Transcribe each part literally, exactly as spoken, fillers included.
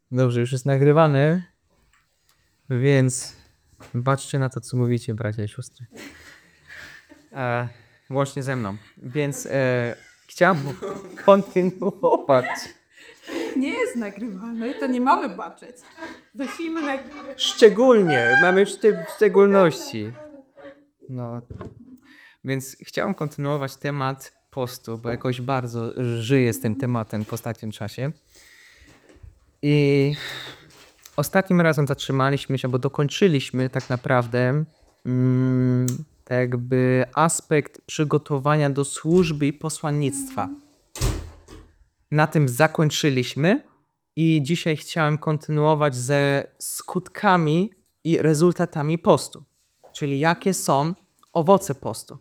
Dobrze, już jest nagrywane, więc baczcie na to, co mówicie, bracia i siostry. E, łącznie ze mną. Więc e, chciałbym kontynuować. Nie jest nagrywane, to nie mamy baczeć. Zasimy na... Szczególnie, mamy w szty- w szczególności. No, więc chciałem kontynuować temat postu, bo jakoś bardzo żyję z tym tematem w ostatnim czasie. I ostatnim razem zatrzymaliśmy się, bo dokończyliśmy tak naprawdę mm, tak jakby aspekt przygotowania do służby i posłannictwa. Na tym zakończyliśmy i dzisiaj chciałem kontynuować ze skutkami i rezultatami postu. Czyli jakie są owoce postu.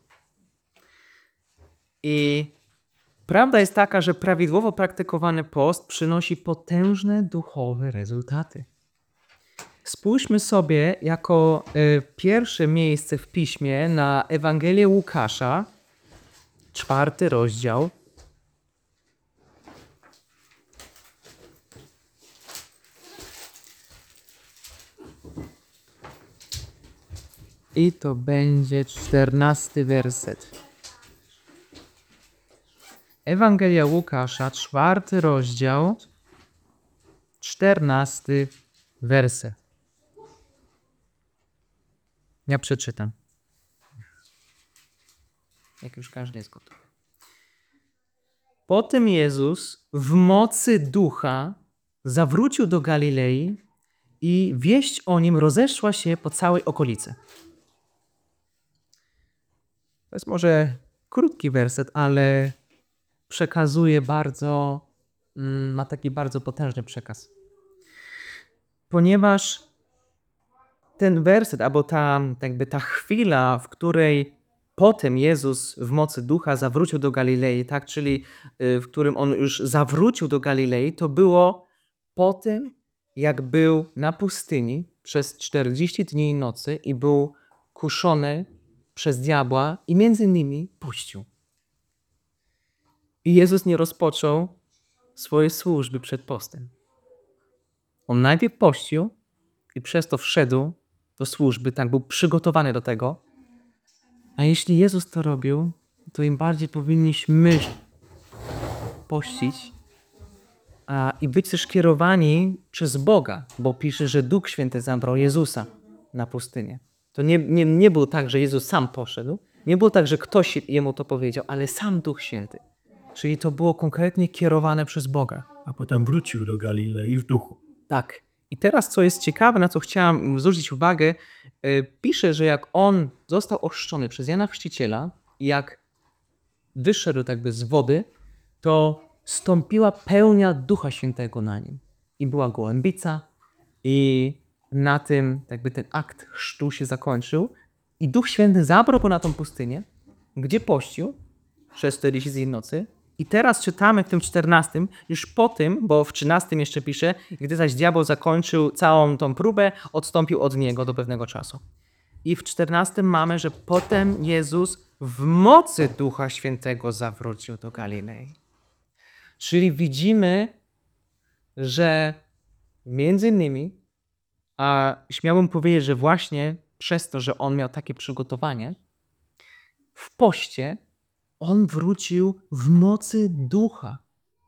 I prawda jest taka, że prawidłowo praktykowany post przynosi potężne duchowe rezultaty. Spójrzmy sobie jako y, pierwsze miejsce w piśmie na Ewangelię Łukasza, czwarty rozdział. I to będzie czternasty werset. Ewangelia Łukasza, czwarty rozdział, czternasty werset. Ja przeczytam. Jak już każdy jest gotowy. Potem Jezus w mocy ducha zawrócił do Galilei i wieść o nim rozeszła się po całej okolicy. To jest może krótki werset, ale przekazuje bardzo, mm, ma taki bardzo potężny przekaz. Ponieważ ten werset, albo ta, jakby ta chwila, w której potem Jezus w mocy ducha zawrócił do Galilei, tak, czyli y, w którym on już zawrócił do Galilei, to było po tym, jak był na pustyni przez czterdzieści dni i nocy i był kuszony przez diabła i między innymi puścił. I Jezus nie rozpoczął swojej służby przed postem. On najpierw pościł i przez to wszedł do służby, tak był przygotowany do tego. A jeśli Jezus to robił, to im bardziej powinniśmy pościć a, i być też kierowani przez Boga, bo pisze, że Duch Święty zabrał Jezusa na pustynię. To nie, nie, nie było tak, że Jezus sam poszedł, nie było tak, że ktoś jemu to powiedział, ale sam Duch Święty. Czyli to było konkretnie kierowane przez Boga. A potem wrócił do Galilei w duchu. Tak. I teraz, co jest ciekawe, na co chciałam zwrócić uwagę, yy, pisze, że jak on został ochrzczony przez Jana Chrzciciela i jak wyszedł tak jakby z wody, to stąpiła pełnia Ducha Świętego na nim. I była gołębica i na tym jakby ten akt chrztu się zakończył i Duch Święty zabrał go na tą pustynię, gdzie pościł przez czterdzieści dni i nocy. I teraz czytamy w tym czternastym, już po tym, bo w trzynastym jeszcze pisze, gdy zaś diabeł zakończył całą tą próbę, odstąpił od niego do pewnego czasu. I w czternastym mamy, że potem Jezus w mocy Ducha Świętego zawrócił do Galilei. Czyli widzimy, że między innymi, a śmiałbym powiedzieć, że właśnie przez to, że on miał takie przygotowanie, w poście on wrócił w mocy ducha.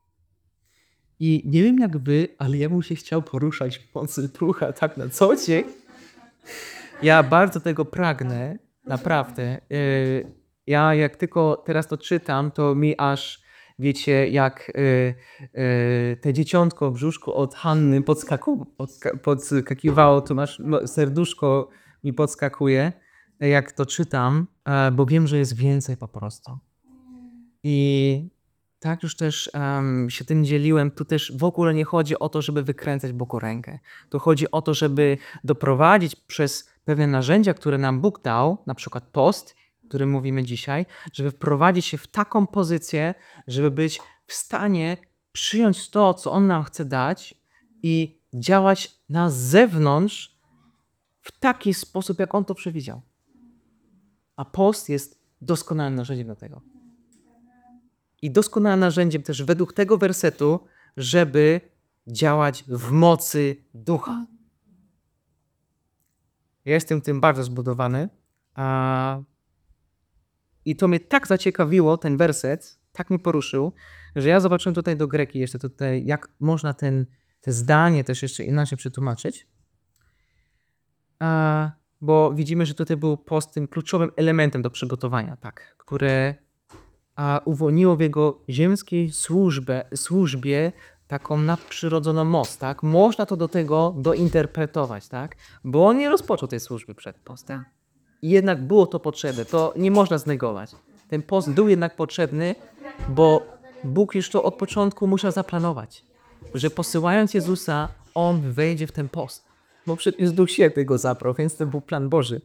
I nie wiem jak wy, ale ja bym się chciał poruszać w mocy ducha tak na co dzień. Ja bardzo tego pragnę, naprawdę. Yy, Ja jak tylko teraz to czytam, to mi aż, wiecie, jak yy, yy, te dzieciątko w brzuszku od Hanny podskaku, podska, podskakiwało, to masz no, serduszko mi podskakuje, jak to czytam, yy, bo wiem, że jest więcej po prostu. I tak już też um, się tym dzieliłem, tu też w ogóle nie chodzi o to, żeby wykręcać Bogu rękę. Tu chodzi o to, żeby doprowadzić przez pewne narzędzia, które nam Bóg dał, na przykład post, o którym mówimy dzisiaj, żeby wprowadzić się w taką pozycję, żeby być w stanie przyjąć to, co On nam chce dać i działać na zewnątrz w taki sposób, jak On to przewidział. A post jest doskonałym narzędziem do tego. I doskonałym narzędziem też według tego wersetu, żeby działać w mocy ducha. Ja jestem tym bardzo zbudowany. A... I to mnie tak zaciekawiło, ten werset, tak mnie poruszył, że ja zobaczyłem tutaj do greki jeszcze tutaj, jak można ten, te zdanie też jeszcze inaczej przetłumaczyć. A, bo widzimy, że tutaj był post tym kluczowym elementem do przygotowania, tak, które a, uwolniło w jego ziemskiej służbę, służbie taką nadprzyrodzoną moc, tak? Można to do tego dointerpretować, tak? Bo on nie rozpoczął tej służby przed postem. I jednak było to potrzebne, to nie można znegować. Ten post był jednak potrzebny, bo Bóg już to od początku musiał zaplanować, że posyłając Jezusa, On wejdzie w ten post. Bo przecież Duch Święty go zabrał, więc to był plan Boży.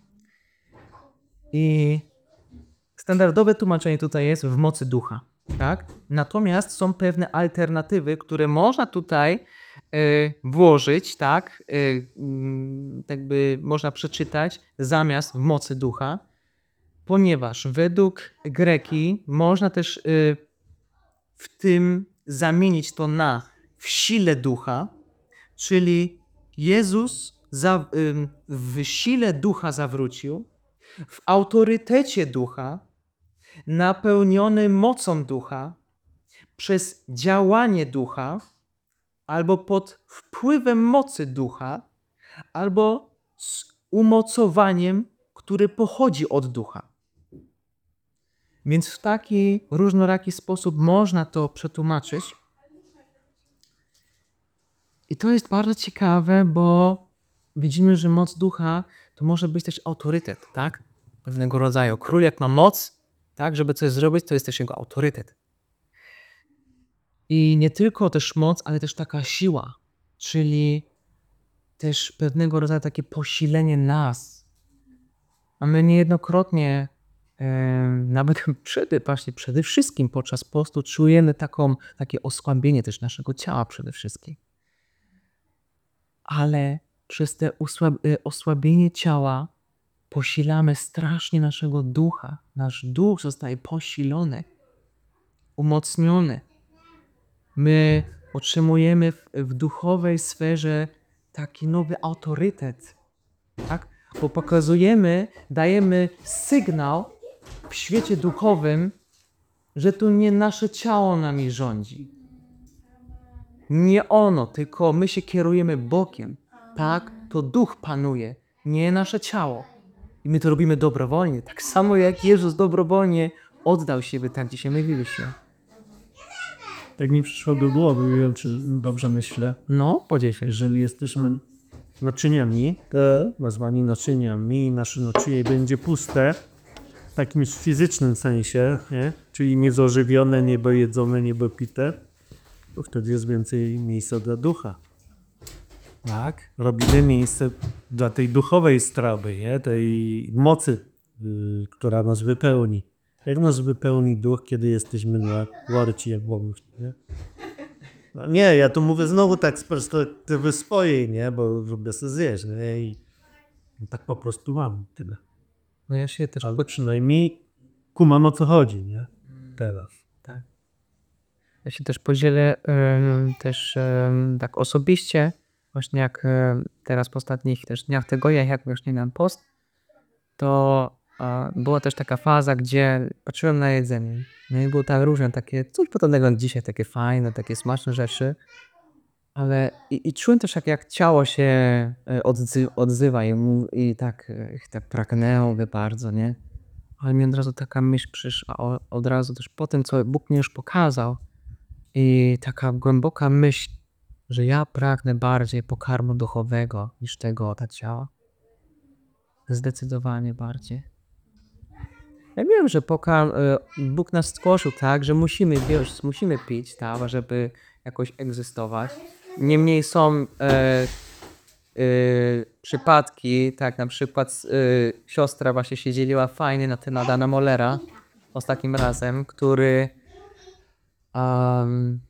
I standardowe tłumaczenie tutaj jest w mocy ducha, tak? Natomiast są pewne alternatywy, które można tutaj y, włożyć, tak? Y, y, jakby można przeczytać zamiast w mocy ducha, ponieważ według Greki można też y, w tym zamienić to na w sile ducha, czyli Jezus za, y, w sile ducha zawrócił, w autorytecie ducha, napełniony mocą ducha, przez działanie ducha, albo pod wpływem mocy ducha, albo z umocowaniem, które pochodzi od ducha. Więc w taki różnoraki sposób można to przetłumaczyć. I to jest bardzo ciekawe, bo widzimy, że moc ducha to może być też autorytet, tak? Pewnego rodzaju. Król jak ma moc, tak, żeby coś zrobić, to jest też jego autorytet. I nie tylko też moc, ale też taka siła, czyli też pewnego rodzaju takie posilenie nas. A my niejednokrotnie, e, nawet przede, właśnie przede wszystkim podczas postu czujemy taką, takie osłabienie też naszego ciała przede wszystkim. Ale przez te osłab osłabienie ciała posilamy strasznie naszego ducha. Nasz duch zostaje posilony, umocniony. My otrzymujemy w, w duchowej sferze taki nowy autorytet, tak? Bo pokazujemy, dajemy sygnał w świecie duchowym, że to nie nasze ciało nami rządzi. Nie ono, tylko my się kierujemy Bogiem. Tak, to duch panuje, nie nasze ciało. I my to robimy dobrowolnie, tak samo jak Jezus dobrowolnie oddał siebie, tak dzisiaj mówiliśmy. Tak mi przyszło do głowy, nie wiem, czy dobrze myślę. No, podziel się. Jeżeli jesteśmy naczyniami, to nazwani naczyniami, nasze naczynie będzie puste, w takim fizycznym sensie, nie? Czyli niezożywione, niebojedzone, niebopite, to wtedy jest więcej miejsca dla ducha. Tak? Robimy miejsce dla tej duchowej strawy, nie? Tej mocy, yy, która nas wypełni. Jak nas wypełni duch, kiedy jesteśmy na warci, jak Bogu, nie? No nie, ja tu mówię znowu tak z perspektywy swojej, nie? Bo lubię sobie zjeść, nie? I tak po prostu mam tyle. No ja się też... Ale przynajmniej kumam, o co chodzi, nie? Teraz. Tak. Ja się też podzielę em, też em, tak osobiście, właśnie jak em, teraz w ostatnich też dniach tego, jak właśnie na post, to a, była też taka faza, gdzie patrzyłem na jedzenie. No i było tak różne, takie coś podobnego jak dzisiaj, takie fajne, takie smaczne rzeczy. Ale i, i czułem też, jak, jak ciało się e, odzwy, odzywa i, mów- i tak, e, tak pragnęło mówię, bardzo, nie? Ale mi od razu taka myśl przyszła, o, od razu też po tym, co Bóg mi już pokazał i taka głęboka myśl, że ja pragnę bardziej pokarmu duchowego niż tego ta ciała. Zdecydowanie bardziej. Ja wiem, że pokarm, e, Bóg nas stworzył tak, że musimy jeść, musimy pić, tak, żeby jakoś egzystować. Niemniej są e, e, przypadki, tak na przykład e, siostra właśnie się dzieliła fajnie na temat Adama Mollera ostatnim razem, który um,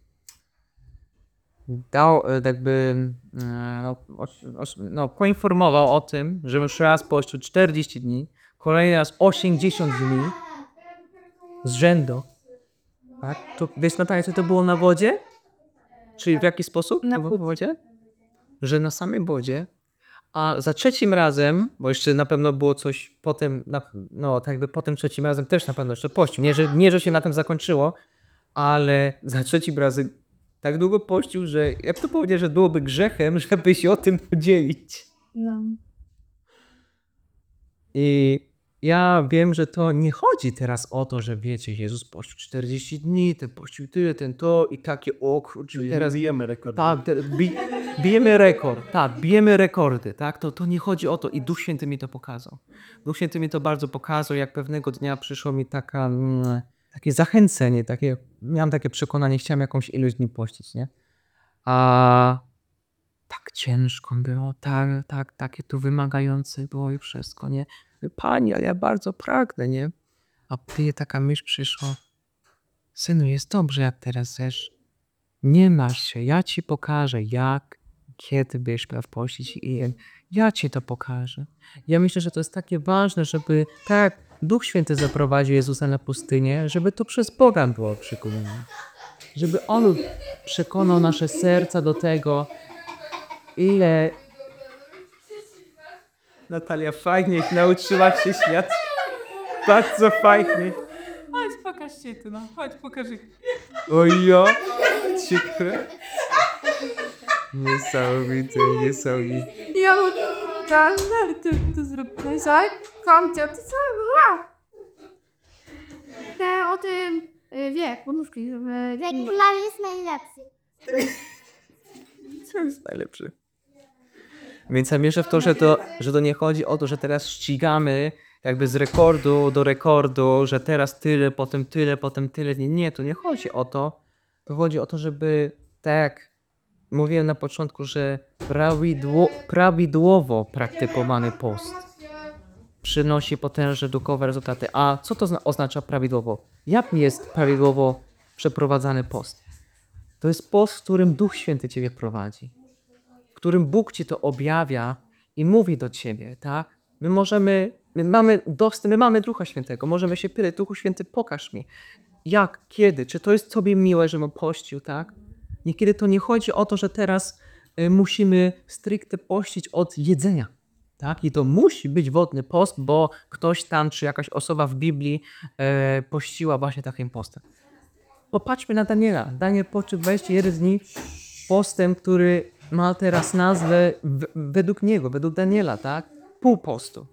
dał e, jakby e, no, o, o, no, poinformował o tym, że już raz pościł czterdzieści dni, kolejny raz osiemdziesiąt dni z rzędu. Tak? To, wiesz Natalia, co to było na wodzie? Czyli w jaki sposób? Na w płód. wodzie? Że na samej wodzie, a za trzecim razem, bo jeszcze na pewno było coś potem, na, no tak jakby po tym trzecim razem też na pewno jeszcze pościł. Nie że, nie, że się na tym zakończyło, ale za trzecim razem tak długo pościł, że jak to powiedzieć, że byłoby grzechem, żeby się o tym podzielić. No. I ja wiem, że to nie chodzi teraz o to, że wiecie, Jezus pościł czterdzieści dni, ten pościł tyle, ten to i takie o kurczę, teraz bijemy rekord. tak, te- bi, bijemy rekord, tak, bijemy rekordy, tak, to, to nie chodzi o to i Duch Święty mi to pokazał. Duch Święty mi to bardzo pokazał, jak pewnego dnia przyszło mi taka, mm, takie zachęcenie, takie, miałem takie przekonanie, chciałem jakąś ilość dni pościć, nie? A tak ciężko było, tak, tak, takie tu wymagające było i wszystko, nie? Pani, ale ja bardzo pragnę, nie? A ty taka myśl przyszła, synu, jest dobrze, jak teraz chcesz. Nie masz się, ja ci pokażę, jak, kiedy będziesz praw pościć i ja ci to pokażę. Ja myślę, że to jest takie ważne, żeby tak Duch Święty zaprowadził Jezusa na pustynię, żeby to przez Boga było przekonane. Żeby On przekonał nasze serca do tego, ile... Natalia, fajnie nauczyłaś się śmiać. Bardzo fajnie. Chodź, pokaż się tu, no. Chodź, pokaż. Ojo, ciekawe. Niesamowite, niesamowite. Ja mu tak, ale ty to zrobiłeś, tak? Komcia, ty co? Wow. Te o tym, y, wie, poduszki, żeby... Wiek kulawy jest najlepszy. Co jest najlepsze? Więc ja wierzę w to, że to, że to nie chodzi o to, że teraz ścigamy jakby z rekordu do rekordu, że teraz tyle, potem tyle, potem tyle. Nie, nie, to nie chodzi o to. To chodzi o to, żeby tak jak mówiłem na początku, że prawidło, prawidłowo praktykowany post przynosi potężne duchowe rezultaty. A co to zna- oznacza prawidłowo? Jak jest prawidłowo przeprowadzany post? To jest post, w którym Duch Święty ciebie prowadzi, w którym Bóg ci to objawia i mówi do ciebie, tak? My możemy, my mamy dostęp, my mamy Ducha Świętego, możemy się pytać, Duchu Święty, pokaż mi, jak, kiedy, czy to jest tobie miłe, żebym pościł, tak? Niekiedy to nie chodzi o to, że teraz y, musimy stricte pościć od jedzenia, tak? I to musi być wodny post, bo ktoś tam, czy jakaś osoba w Biblii e, pościła właśnie takim postem. Popatrzmy na Daniela. Daniel poczył dwadzieścia jeden dni postem, który ma teraz nazwę w, według niego, według Daniela, tak? Pół postu.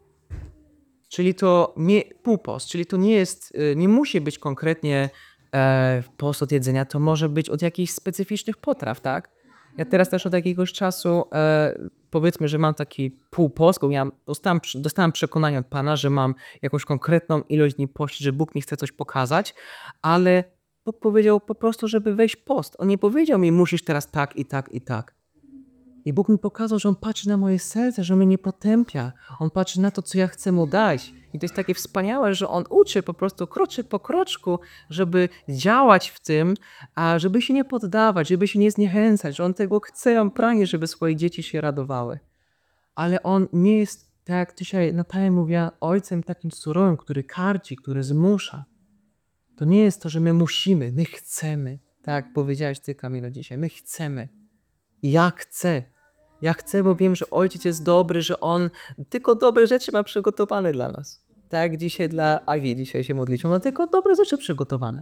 Czyli to nie, pół post, czyli to nie jest, y, nie musi być konkretnie e, post od jedzenia, to może być od jakichś specyficznych potraw, tak? Ja teraz też od jakiegoś czasu, e, powiedzmy, że mam taki pół post, bo ja dostałem, dostałem przekonanie od Pana, że mam jakąś konkretną ilość dni pościć, że Bóg mi chce coś pokazać, ale Bóg powiedział po prostu, żeby wejść post. On nie powiedział mi, musisz teraz tak i tak i tak. I Bóg mi pokazał, że On patrzy na moje serce, że mnie nie potępia. On patrzy na to, co ja chcę Mu dać. I to jest takie wspaniałe, że On uczy po prostu kroczek po kroczku, żeby działać w tym, a żeby się nie poddawać, żeby się nie zniechęcać, że On tego chce, On pragnie, żeby swoje dzieci się radowały. Ale On nie jest, tak jak dzisiaj Natalia mówiła, ojcem takim surowym, który karci, który zmusza. To nie jest to, że my musimy, my chcemy. Tak jak powiedziałeś ty, Kamilo, dzisiaj. My chcemy. Ja chcę. Ja chcę, bo wiem, że Ojciec jest dobry, że On tylko dobre rzeczy ma przygotowane dla nas. Tak jak dzisiaj dla Awi, dzisiaj się modliśmy, ma tylko dobre rzeczy przygotowane.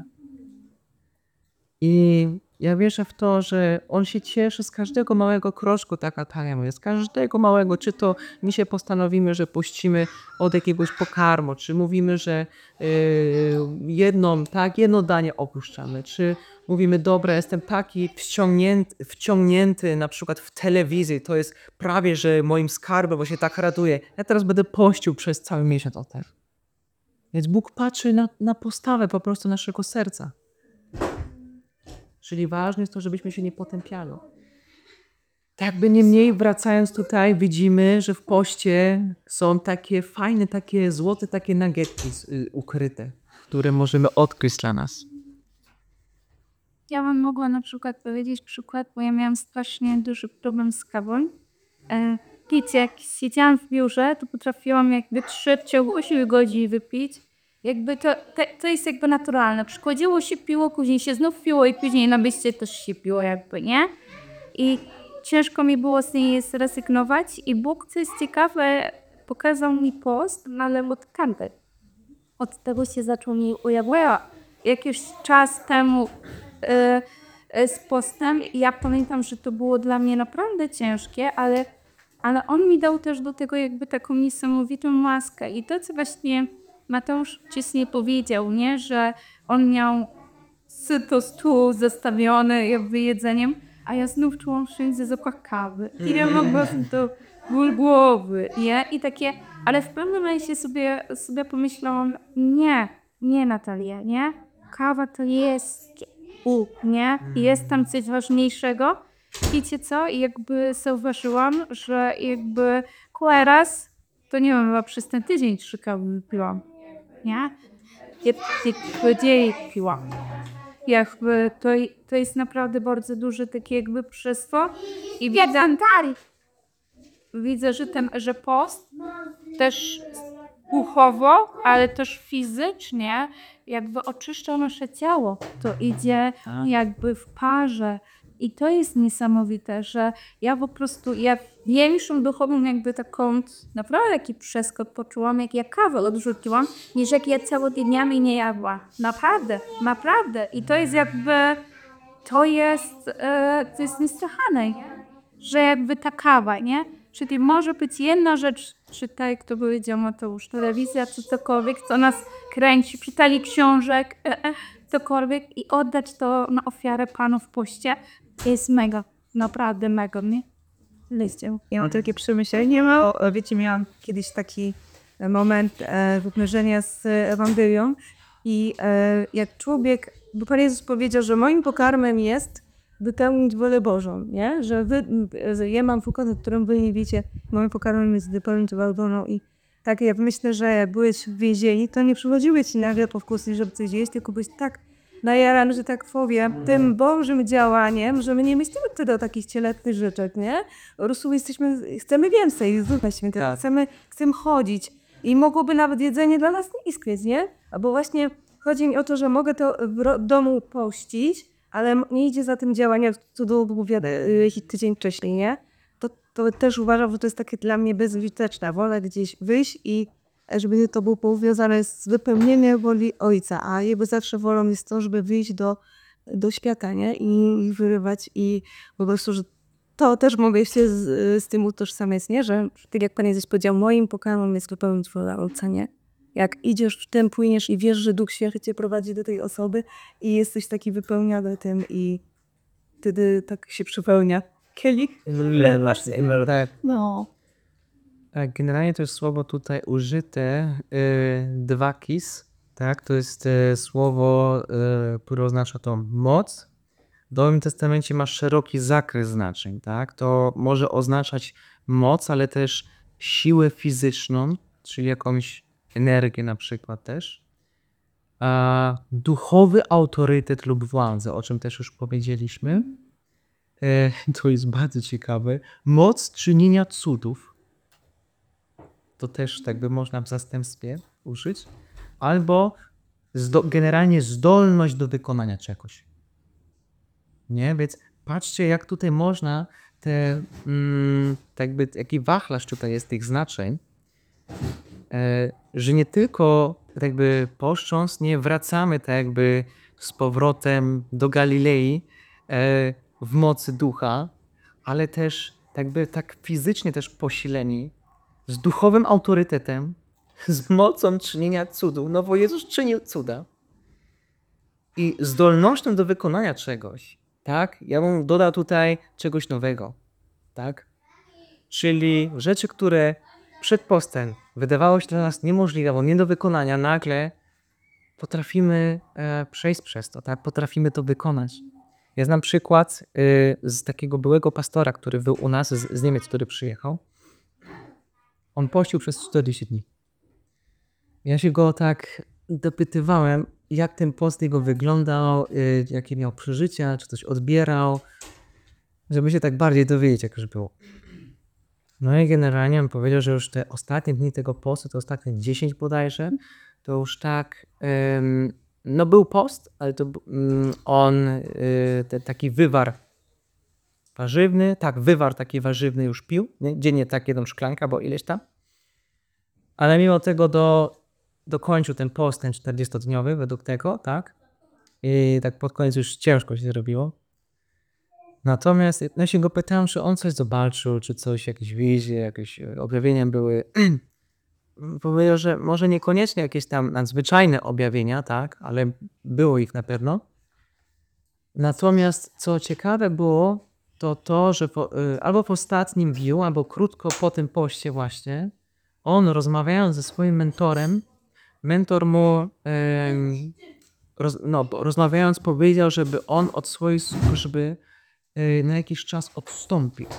I ja wierzę w to, że On się cieszy z każdego małego kroczku, tak Natalia mówi, z każdego małego, czy to my się postanowimy, że puścimy od jakiegoś pokarmu, czy mówimy, że yy, jedną, tak, jedno danie opuszczamy, czy mówimy, dobra, jestem taki wciągnięty, wciągnięty na przykład w telewizji, to jest prawie, że moim skarbem, bo się tak raduję. Ja teraz będę pościł przez cały miesiąc o tym. Więc Bóg patrzy na, na postawę po prostu naszego serca. Czyli ważne jest to, żebyśmy się nie potępiali. Tak by niemniej, wracając tutaj, widzimy, że w poście są takie fajne, takie złote, takie nuggetki y, ukryte, które możemy odkryć dla nas. Ja bym mogła na przykład powiedzieć przykład, bo ja miałam strasznie duży problem z kawą. E, Pić, jak siedziałam w biurze, to potrafiłam jakby trzy w ciągu ośmiu godzin wypić. Jakby to, to, to jest jakby naturalne. Przychodziło się, piło, później się znów piło i później na wyjście też się piło jakby, nie? I ciężko mi było z niej zrezygnować i Bóg, co jest ciekawe, pokazał mi post, ale od kanty. Od tego się zaczął mi ujawiać. Jakiś czas temu e, e, z postem i ja pamiętam, że to było dla mnie naprawdę ciężkie, ale, ale on mi dał też do tego jakby taką niesamowitą maskę. I to, co właśnie Mateusz wcześniej powiedział, nie? Że on miał syto stół zastawiony jakby jedzeniem, a ja znów czułam wszędzie zapach kawy. I ja mam po prostu to ból głowy, nie? I takie, ale w pewnym momencie sobie, sobie pomyślałam, nie, nie Natalia, nie? Kawa to jest u, nie? I jest tam coś ważniejszego. Wiecie co? I jakby zauważyłam, że jakby teraz, to nie wiem, chyba przez ten tydzień trzy kawy wypiłam, nie? Ja tylko dzień piłam. Jakby to, to jest naprawdę bardzo duże takie jakby przestwo i widzę, widzę, że ten, że post też duchowo, ale też fizycznie jakby oczyszcza nasze ciało. To idzie jakby w parze. I to jest niesamowite, że ja po prostu, ja większą duchową jakby taką, naprawdę taki przeskok poczułam, jak ja kawę odrzuciłam, niż jak ja całodziennie nie jadła. Naprawdę, naprawdę. I to jest jakby, to jest, e, to jest niesłychane, że jakby ta kawa, nie? Czyli może być jedna rzecz, czy tak jak to powiedział Mateusz, telewizja, czy cokolwiek, co nas kręci, czytali książek, e, e, cokolwiek i oddać to na ofiarę Panu w poście jest mega, naprawdę mega, nie? Liście. Ja mam takie przemyślenie, bo wiecie, miałam kiedyś taki moment e, wypierzenia z Ewangelią i e, jak człowiek, bo Pan Jezus powiedział, że moim pokarmem jest wypełnić wolę Bożą, nie? Że wy, że ja mam pokarm, którym wy nie wiecie, moim pokarmem jest wypełnić wolę Bożą i tak jak myślę, że jak byłeś w więzieniu, to nie przychodziły ci nagle po wkusy, żeby coś jeść, tylko byłeś tak najarany, że tak powiem, tym Bożym działaniem, że my nie myślimy wtedy o takich cielesnych rzeczach, nie? Po prostu jesteśmy, chcemy więcej, Ducha Świętego, Tak. chcemy, chcemy chodzić i mogłoby nawet jedzenie dla nas nie istnieć, nie? Albo właśnie chodzi mi o to, że mogę to w ro- domu pościć, ale m- nie idzie za tym działanie, co do opowiada tydzień wcześniej, nie? To, to też uważam, że to jest takie dla mnie bezużyteczne. Wolę gdzieś wyjść i żeby to było powiązane z wypełnieniem woli Ojca, a jego zawsze wolą jest to, żeby wyjść do, do świata, nie? I, i wyrywać i po prostu, że to też mogę się z, z tym utożsamiać, nie? Że tak jak Pan Jezus powiedział, moim pokarmem jest wypełnić wolę Ojca, nie? Jak idziesz w tym, płyniesz i wiesz, że Duch Święty cię prowadzi do tej osoby i jesteś taki wypełniony tym i wtedy tak się przepełnia kielich. Tak. No. Tak, generalnie to jest słowo tutaj użyte, y, dwakis, tak? To jest y, słowo, y, które oznacza to moc. W Nowym Testamencie ma szeroki zakres znaczeń, tak? To może oznaczać moc, ale też siłę fizyczną, czyli jakąś energię na przykład też. A duchowy autorytet lub władzę, o czym też już powiedzieliśmy. E, to jest bardzo ciekawe. Moc czynienia cudów. To też tak by można w zastępstwie użyć. Albo zdo- generalnie zdolność do wykonania czegoś. Nie? Więc patrzcie, jak tutaj można te, mm, tak jakby, jaki wachlarz tutaj jest tych znaczeń, e, że nie tylko tak jakby poszcząc, nie wracamy tak jakby z powrotem do Galilei e, w mocy ducha, ale też tak jakby tak fizycznie też posileni, z duchowym autorytetem, z mocą czynienia cudów, no bo Jezus czynił cuda i zdolnością do wykonania czegoś, tak? Ja bym dodał tutaj czegoś nowego, tak? Czyli rzeczy, które przed postem wydawało się dla nas niemożliwe, albo nie do wykonania, nagle potrafimy e, przejść przez to, tak? Potrafimy to wykonać. Ja znam przykład y, z takiego byłego pastora, który był u nas, z, z Niemiec, który przyjechał. On pościł przez czterdzieści dni. Ja się go tak dopytywałem, jak ten post jego wyglądał, y, jakie miał przeżycia, czy coś odbierał, żeby się tak bardziej dowiedzieć, jak już było. No i generalnie on powiedział, że już te ostatnie dni tego postu, to ostatnie dziesięć bodajże, to już tak, em, no był post, ale to b- mm, on, y, te, taki wywar warzywny, tak, wywar taki warzywny już pił, nie? Dziennie tak jedną szklankę, bo ileś tam. Ale mimo tego do, dokończył ten post, ten czterdziestodniowy według tego, tak? I tak pod koniec już ciężko się zrobiło. Natomiast no ja się go pytałem, czy on coś zobaczył, czy coś, jakieś wizje, jakieś e, objawienia były. Powiedział, że może niekoniecznie jakieś tam nadzwyczajne objawienia, tak, ale było ich na pewno. Natomiast co ciekawe było, to to, że po, y, albo w ostatnim dniu, albo krótko po tym poście właśnie, on rozmawiając ze swoim mentorem, mentor mu, em, roz, no, bo rozmawiając powiedział, żeby on od swoich służby y, na jakiś czas odstąpił.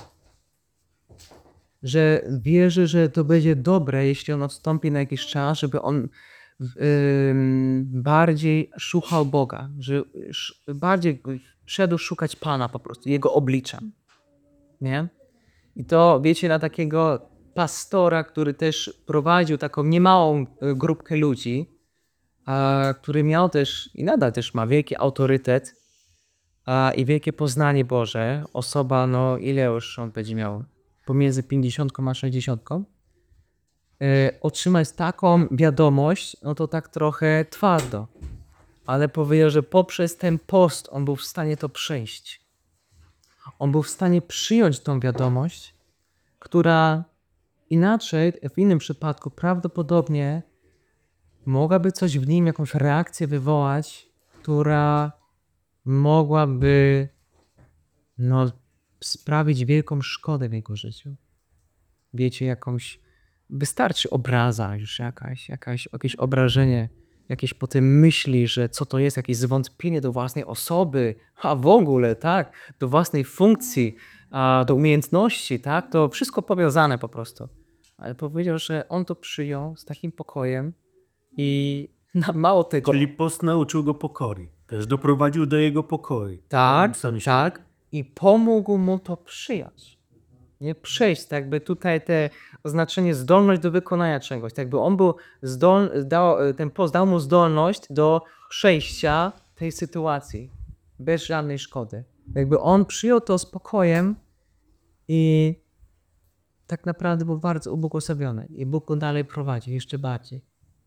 Że wierzy, że to będzie dobre, jeśli on odstąpi na jakiś czas, żeby on ym, bardziej szukał Boga, że sz- bardziej szedł szukać Pana po prostu, Jego oblicza. Nie? I to, wiecie, na takiego pastora, który też prowadził taką niemałą y, grupkę ludzi, a, który miał też i nadal też ma wielki autorytet a, i wielkie poznanie Boże. Osoba, no ile już on będzie miał? Pomiędzy pięćdziesiątką a sześćdziesiątką. E, otrzymać taką wiadomość, no to tak trochę twardo. Ale powiedział, że poprzez ten post on był w stanie to przejść. On był w stanie przyjąć tą wiadomość, która inaczej, w innym przypadku prawdopodobnie mogłaby coś w nim, jakąś reakcję wywołać, która mogłaby no, sprawić wielką szkodę w jego życiu. Wiecie, jakąś, wystarczy obraza już jakaś, jakaś, jakieś obrażenie, jakieś potem myśli, że co to jest, jakieś zwątpienie do własnej osoby, a w ogóle, tak, do własnej funkcji, a do umiejętności, tak, to wszystko powiązane po prostu. Ale powiedział, że on to przyjął z takim pokojem i na mało tego. Czyli post nauczył go pokory. Też doprowadził do jego pokory. Tak, Sam się- tak. I pomógł mu to przyjąć. Nie przejść, tak jakby tutaj te oznaczenie zdolność do wykonania czegoś. Tak jakby on był zdolny, dał, ten post dał mu zdolność do przejścia tej sytuacji bez żadnej szkody. Jakby on przyjął to spokojem i tak naprawdę był bardzo ubłogosławiony. I Bóg go dalej prowadzi jeszcze bardziej.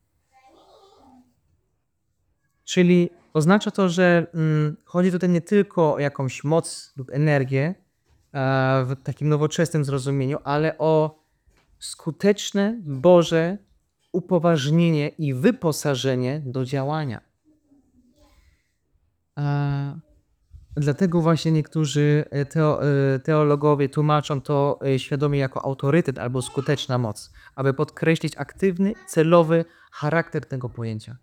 Czyli oznacza to, że mm, chodzi tutaj nie tylko o jakąś moc lub energię e, w takim nowoczesnym zrozumieniu, ale o skuteczne Boże upoważnienie i wyposażenie do działania. E, dlatego właśnie niektórzy teo, e, teologowie tłumaczą to e, świadomie jako autorytet albo skuteczna moc, aby podkreślić aktywny, celowy charakter tego pojęcia.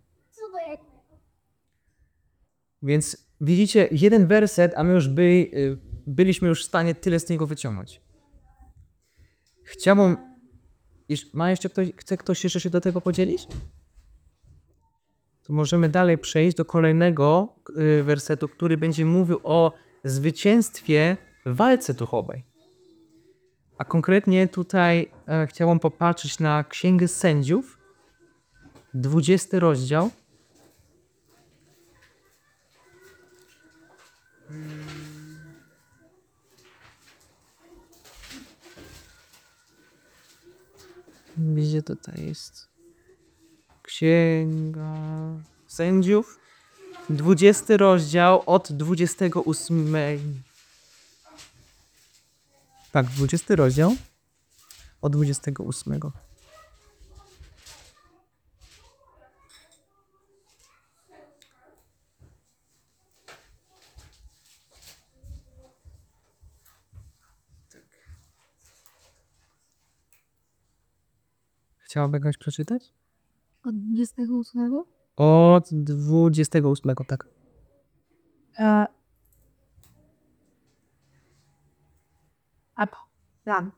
Więc widzicie, jeden werset, a my już byli, y, byliśmy już w stanie tyle z niego wyciągnąć. Chciałbym... jeż- Ma jeszcze ktoś, chce ktoś jeszcze się do tego podzielić? To możemy dalej przejść do kolejnego y, wersetu, który będzie mówił o zwycięstwie w walce duchowej. A konkretnie tutaj e, chciałbym popatrzeć na Księgę Sędziów, dwudziesty rozdział. Gdzie tutaj jest? Księga Sędziów, dwudziesty rozdział od dwudziestego ósmego. Tak, dwudziesty rozdział od dwudziestego ósmego. Chciałaby ktoś przeczytać? Od dwudziestego ósmego? Od dwudziestego ósmego, tak. E, a, tam.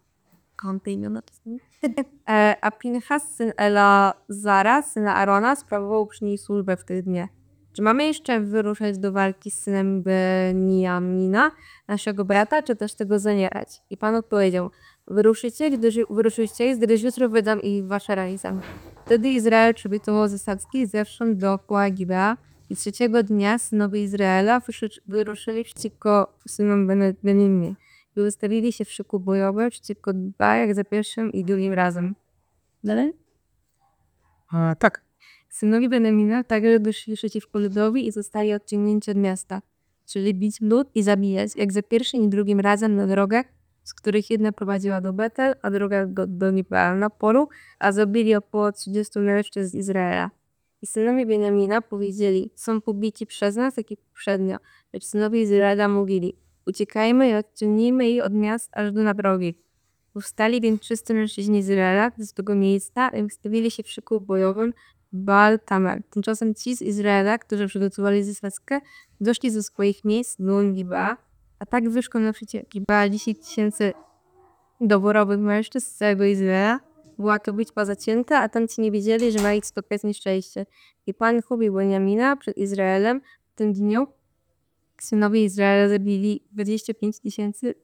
E, a Pinchas, syn Elazara, syna Arona, sprawował przy niej służbę w tych dniach. Czy mamy jeszcze wyruszać do walki z synem Beniamina, naszego brata, czy też tego zanierać? I Pan odpowiedział, Wyruszycie, gdyż, wyruszycie, gdyż jutro wydam i wasze ręce. Wtedy Izrael przygotował zasadzki zewsząd dookoła Gibea i trzeciego dnia synowie Izraela wyszy- wyruszyli przeciwko synom Ben- Benjamina i ustawili się w szyku bojowym przeciwko dwa jak za pierwszym i drugim razem. Dalej? A, tak. Synowie Benjamina także wyszli przeciwko ludowi i zostali odciągnięci od miasta, czyli bić lud i zabijać, jak za pierwszym i drugim razem na drogach, z których jedna prowadziła do Betel, a druga do, do Nibea na polu, a zabili około trzydziestu mężczyzn z Izraela. I synowie Benjamina powiedzieli, są pobici przez nas, jak i poprzednio, lecz synowie Izraela mówili, uciekajmy i odciągnijmy ich od miast aż do nadrogi. Powstali więc wszyscy mężczyźni Izraela z tego miejsca i wystawili się w szyku bojowym Baal Tamer. Tymczasem ci z Izraela, którzy przygotowali zasadzkę, doszli ze swoich miejsc do Gibea, a tak wyszło naprzeciw Gibea dziesięć tysięcy doborowych mężczyzn z całego Izraela. Była to bitwa zacięta, a tamci nie wiedzieli, że ma ich spotkać nieszczęście. I Pan chowił Benjamina przed Izraelem w tym dniu. Synowie Izraela zabili dwadzieścia pięć tysięcy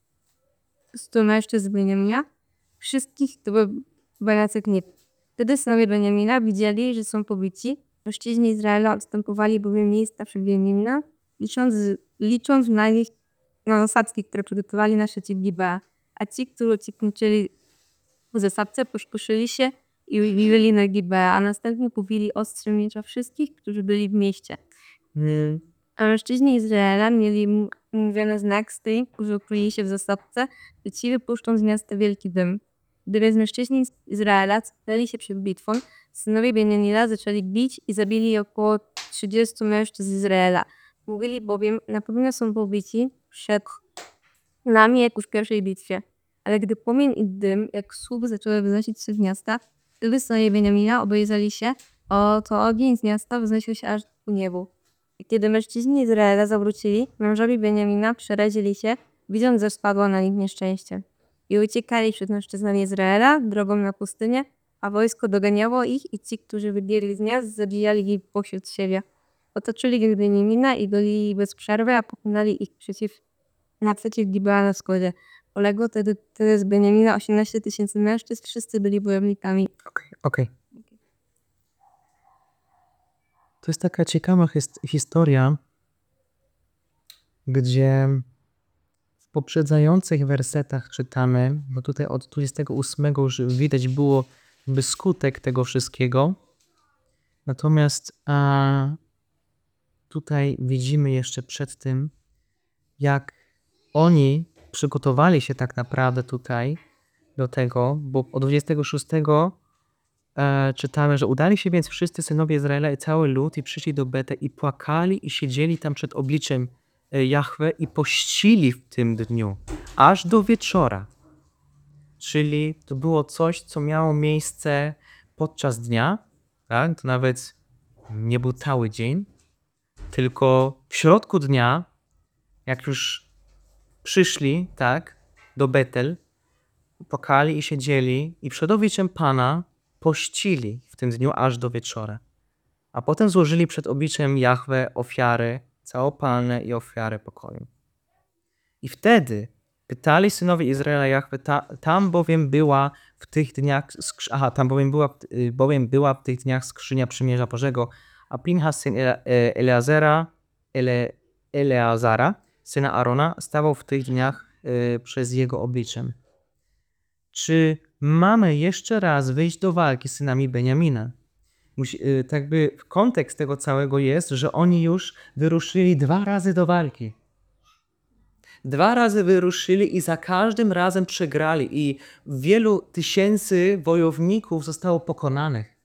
sto mężczyzn z Benjamina. Wszystkich to był Benacek nie. Wtedy synowie Benjamina widzieli, że są pobici. Mężczyźni Izraela odstępowali bowiem miejsca przed Benjamina, licząc, licząc na nich na zasadzki, które przygotowali na szczycie Gibea. A ci, którzy uciekli w zasadce, pośpieszyli się i byli na Gibea, a następnie pobili ostrzem miecza wszystkich, którzy byli w mieście. Mm, A mężczyźni Izraela mieli m- mówiony znak z tych, którzy ukryli się w zasadce, że ci wypuszczą z miasta wielki dym. Gdy więc mężczyźni z Izraela cofnęli się przed bitwą, synowie Benjamina zaczęli bić i zabili około trzydziestu mężczyzn z Izraela. Mówili bowiem, na pewno są pobici przed nami jak już w pierwszej bitwie. Ale gdy płomień i dym, jak słup, zaczęły wynosić się z miasta, wtedy synowie Benjamina obejrzeli się, oto ogień z miasta wznosił się aż ku niebu. I kiedy mężczyźni Izraela zawrócili, mężowie Benjamina przeraźli się, widząc, że spadło na nich nieszczęście. I uciekali przed mężczyznami Izraela drogą na pustynię, a wojsko doganiało ich i ci, którzy wybiegli z miast, zabijali ich pośród siebie. Otoczyli ich Benjamina i goli ich bez przerwy, a pokonali ich przeciw, naprzeciw Gibea na wschodzie. Poległo wtedy, wtedy z Benjamina osiemnaście tysięcy mężczyzn, wszyscy byli bojownikami. Okej, okej. To jest taka ciekawa his- historia, gdzie w poprzedzających wersetach czytamy, bo tutaj od dwudziestego ósmego już widać było jakby skutek tego wszystkiego. Natomiast a, tutaj widzimy jeszcze przed tym, jak oni przygotowali się tak naprawdę tutaj do tego, bo od dwudziestego szóstego e, czytamy, że udali się więc wszyscy synowie Izraela i cały lud i przyszli do Bete i płakali i siedzieli tam przed obliczem e, Jahwe i pościli w tym dniu, aż do wieczora. Czyli to było coś, co miało miejsce podczas dnia, tak? To nawet nie był cały dzień, tylko w środku dnia, jak już przyszli, tak, do Betel, płakali i siedzieli i przed obliczem Pana pościli w tym dniu aż do wieczora. A potem złożyli przed obliczem Jahwe ofiary całopalne i ofiary pokoju. I wtedy pytali synowie Izraela Jahwe, ta, tam bowiem była w tych dniach, skrzy- aha, tam bowiem była, y, bowiem była w tych dniach skrzynia przymierza Bożego, a Pinchas syn Ele, e, Eleazera, Ele, Eleazara, syna Arona, stawał w tych dniach y, przez jego obliczem. Czy mamy jeszcze raz wyjść do walki z synami Benjamina? Musi, y, tak by kontekst tego całego jest, że oni już wyruszyli dwa razy do walki. Dwa razy wyruszyli i za każdym razem przegrali i wielu tysięcy wojowników zostało pokonanych.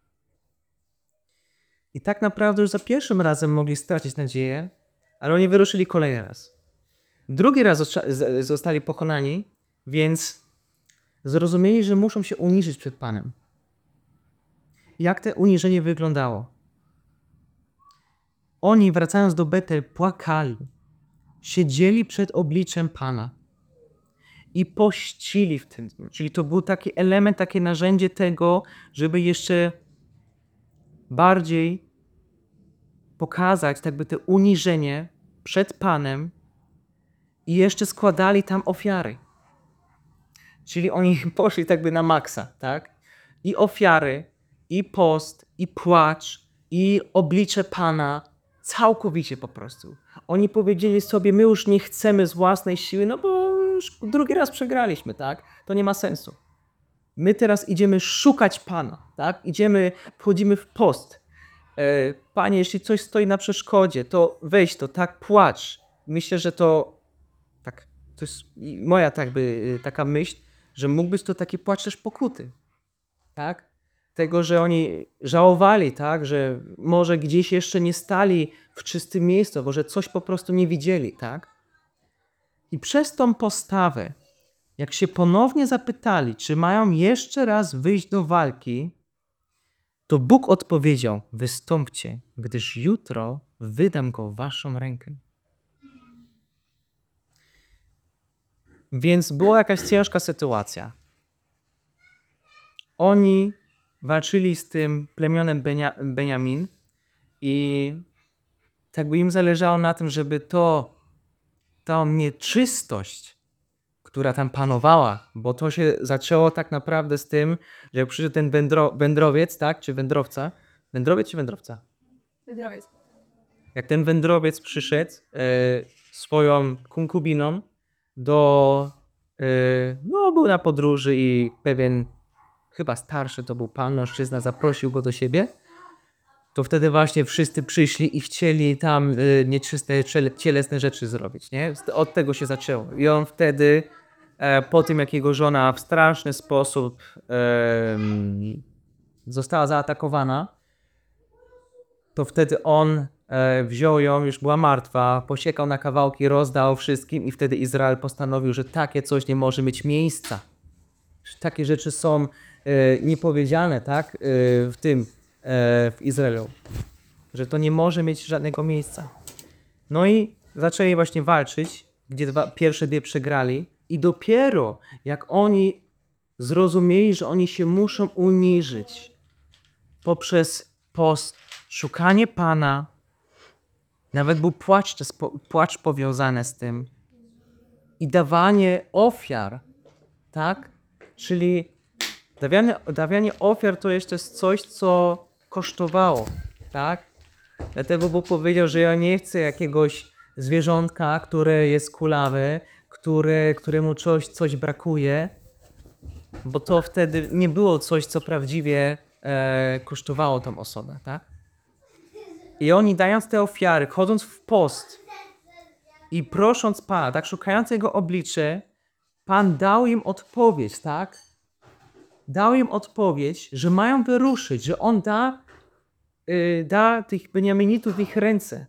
I tak naprawdę już za pierwszym razem mogli stracić nadzieję, ale oni wyruszyli kolejny raz. Drugi raz zosta- z- zostali pokonani, więc zrozumieli, że muszą się uniżyć przed Panem. Jak to uniżenie wyglądało? Oni, wracając do Betel, płakali. Siedzieli przed obliczem Pana i pościli w tym dniu. Czyli to był taki element, takie narzędzie tego, żeby jeszcze bardziej pokazać jakby to uniżenie przed Panem i jeszcze składali tam ofiary. Czyli oni poszli tak by na maksa, tak? I ofiary, i post, i płacz, i oblicze Pana, całkowicie po prostu. Oni powiedzieli sobie, my już nie chcemy z własnej siły, no bo już drugi raz przegraliśmy, tak? To nie ma sensu. My teraz idziemy szukać Pana, tak? Idziemy, wchodzimy w post. E, Panie, jeśli coś stoi na przeszkodzie, to weź to, tak, płacz. Myślę, że to tak, to jest moja tak by, taka myśl, że mógł być to taki płacz też pokuty, tak? Tego, że oni żałowali, tak? Że może gdzieś jeszcze nie stali w czystym miejscu, może coś po prostu nie widzieli, tak? I przez tą postawę, jak się ponownie zapytali, czy mają jeszcze raz wyjść do walki, to Bóg odpowiedział, wystąpcie, gdyż jutro wydam go w waszą rękę. Więc była jakaś ciężka sytuacja. Oni walczyli z tym plemionem Benia, Beniamin i tak by im zależało na tym, żeby to, ta nieczystość, która tam panowała, bo to się zaczęło tak naprawdę z tym, że jak przyszedł ten wędro, wędrowiec, tak, czy wędrowca, wędrowiec czy wędrowca? Wędrowiec. Jak ten wędrowiec przyszedł e, swoją kunkubiną do, e, no był na podróży i pewien, chyba starszy to był pan, mężczyzna, zaprosił go do siebie, to wtedy właśnie wszyscy przyszli i chcieli tam e, nieczyste, cielesne rzeczy zrobić, nie? Od tego się zaczęło. I on wtedy, e, po tym jak jego żona w straszny sposób e, została zaatakowana, to wtedy on e, wziął ją, już była martwa, posiekał na kawałki, rozdał wszystkim i wtedy Izrael postanowił, że takie coś nie może mieć miejsca. Że takie rzeczy są e, niepowiedziane, tak, e, w tym, e, w Izraelu. Że to nie może mieć żadnego miejsca. No i zaczęli właśnie walczyć, gdzie dwa, pierwsze dwie przegrali i dopiero jak oni zrozumieli, że oni się muszą uniżyć poprzez post, szukanie Pana, nawet był płacz, płacz powiązany z tym i dawanie ofiar, tak? Czyli dawianie, dawianie ofiar to jeszcze jest coś, co kosztowało, tak? Dlatego Bóg powiedział, że ja nie chcę jakiegoś zwierzątka, które jest kulawe, które, któremu coś, coś brakuje, bo to wtedy nie było coś, co prawdziwie e, kosztowało tą osobę, tak? I oni dając te ofiary, chodząc w post i prosząc Pana, tak, szukając Jego oblicze, Pan dał im odpowiedź, tak? Dał im odpowiedź, że mają wyruszyć, że On da, yy, da tych Beniaminitów w ich ręce.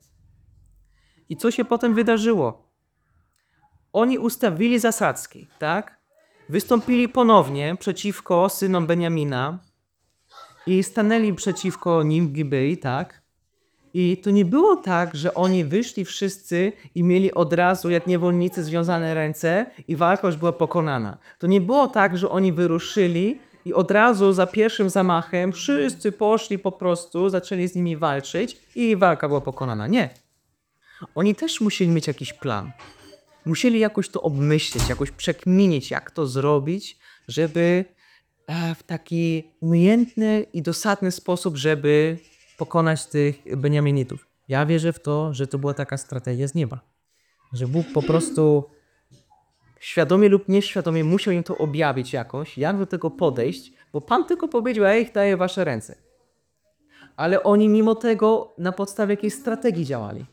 I co się potem wydarzyło? Oni ustawili zasadzki, tak? Wystąpili ponownie przeciwko synom Beniamina i stanęli przeciwko nim w Gibei, tak? I to nie było tak, że oni wyszli wszyscy i mieli od razu jak niewolnicy związane ręce i walka już była pokonana. To nie było tak, że oni wyruszyli i od razu za pierwszym zamachem wszyscy poszli po prostu, zaczęli z nimi walczyć i walka była pokonana. Nie. Oni też musieli mieć jakiś plan. Musieli jakoś to obmyśleć, jakoś przekminić, jak to zrobić, żeby w taki umiejętny i dosadny sposób, żeby pokonać tych Beniaminitów. Ja wierzę w to, że to była taka strategia z nieba. Że Bóg po prostu świadomie lub nieświadomie musiał im to objawić jakoś, jak do tego podejść, bo Pan tylko powiedział, ja ich daję w wasze ręce. Ale oni mimo tego na podstawie jakiejś strategii działali.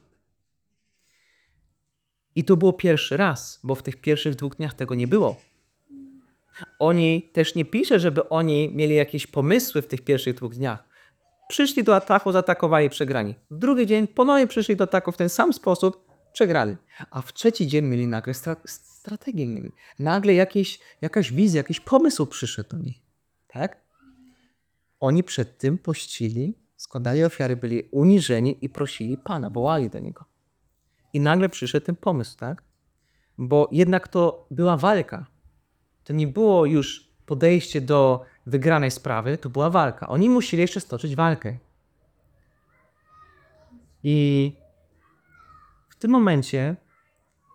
I to było pierwszy raz, bo w tych pierwszych dwóch dniach tego nie było. Oni też nie pisze, żeby oni mieli jakieś pomysły w tych pierwszych dwóch dniach. Przyszli do ataku, zaatakowali i przegrali. W drugi dzień ponownie przyszli do ataku w ten sam sposób, przegrali. A w trzeci dzień mieli nagle stra- strategię. Mieli. Nagle jakieś, jakaś wizja, jakiś pomysł przyszedł do nich. Tak? Oni przed tym pościli, składali ofiary, byli uniżeni i prosili Pana, wołali do Niego. I nagle przyszedł ten pomysł, tak? Bo jednak to była walka. To nie było już podejście do wygranej sprawy, to była walka. Oni musieli jeszcze stoczyć walkę. I w tym momencie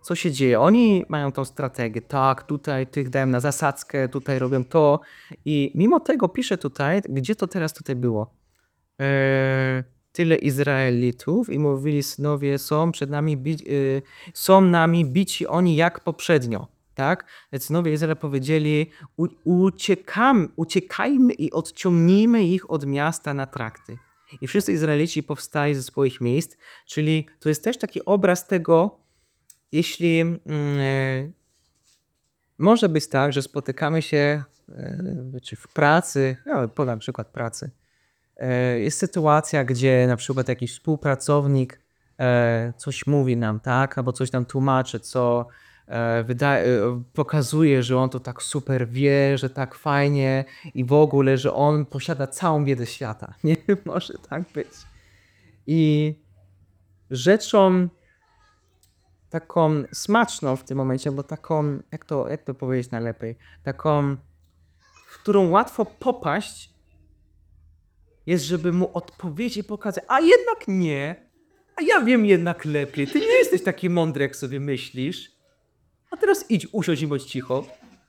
co się dzieje. Oni mają tą strategię, tak, tutaj tych dają na zasadzkę, tutaj robią to i mimo tego pisze tutaj, gdzie to teraz tutaj było. E, tyle Izraelitów i mówili synowie są przed nami, bi- y, są nami bici oni jak poprzednio. Tak? Więc synowie Izraela powiedzieli, u, uciekam, uciekajmy i odciągnijmy ich od miasta na trakty. I wszyscy Izraelici powstali ze swoich miejsc, czyli to jest też taki obraz tego, jeśli mm, e, może być tak, że spotykamy się e, czy w pracy, ja podam przykład pracy, e, jest sytuacja, gdzie na przykład jakiś współpracownik e, coś mówi nam, tak, albo coś nam tłumaczy, co e, wyda- e, pokazuje, że on to tak super wie, że tak fajnie i w ogóle, że on posiada całą wiedzę świata. Nie może tak być. I rzeczą taką smaczną w tym momencie, bo taką, jak to, jak to powiedzieć najlepiej, taką, w którą łatwo popaść, jest, żeby mu odpowiedzieć i pokazać, a jednak nie, a ja wiem jednak lepiej, ty nie jesteś taki mądry, jak sobie myślisz, a teraz idź, usiądź i bądź cicho.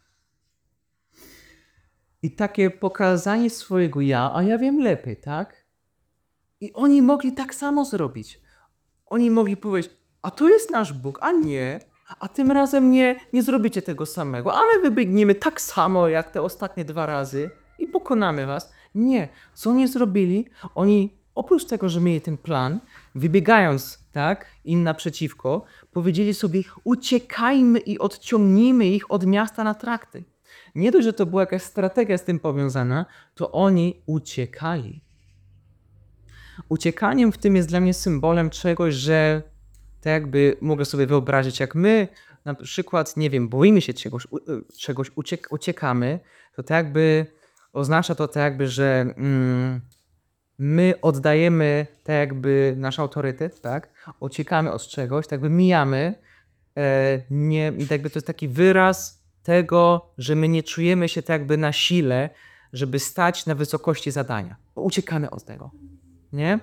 I takie pokazanie swojego ja, a ja wiem lepiej, tak? I oni mogli tak samo zrobić. Oni mogli powiedzieć, a to jest nasz Bóg, a nie, a tym razem nie, nie zrobicie tego samego, a my wybiegniemy tak samo jak te ostatnie dwa razy i pokonamy was. Nie. Co oni zrobili? Oni oprócz tego, że mieli ten plan, wybiegając tak, im naprzeciwko, powiedzieli sobie, uciekajmy i odciągnijmy ich od miasta na trakty. Nie dość, że to była jakaś strategia z tym powiązana, to oni uciekali. Uciekaniem w tym jest dla mnie symbolem czegoś, że tak jakby mogę sobie wyobrazić, jak my na przykład, nie wiem, boimy się czegoś, u- y, czegoś uciek- uciekamy, to tak jakby oznacza to tak jakby, że mm, my oddajemy tak jakby nasz autorytet, tak? Uciekamy od czegoś, tak jakby mijamy, e, nie, i tak jakby to jest taki wyraz tego, że my nie czujemy się tak jakby na sile, żeby stać na wysokości zadania. Bo uciekamy od tego, nie?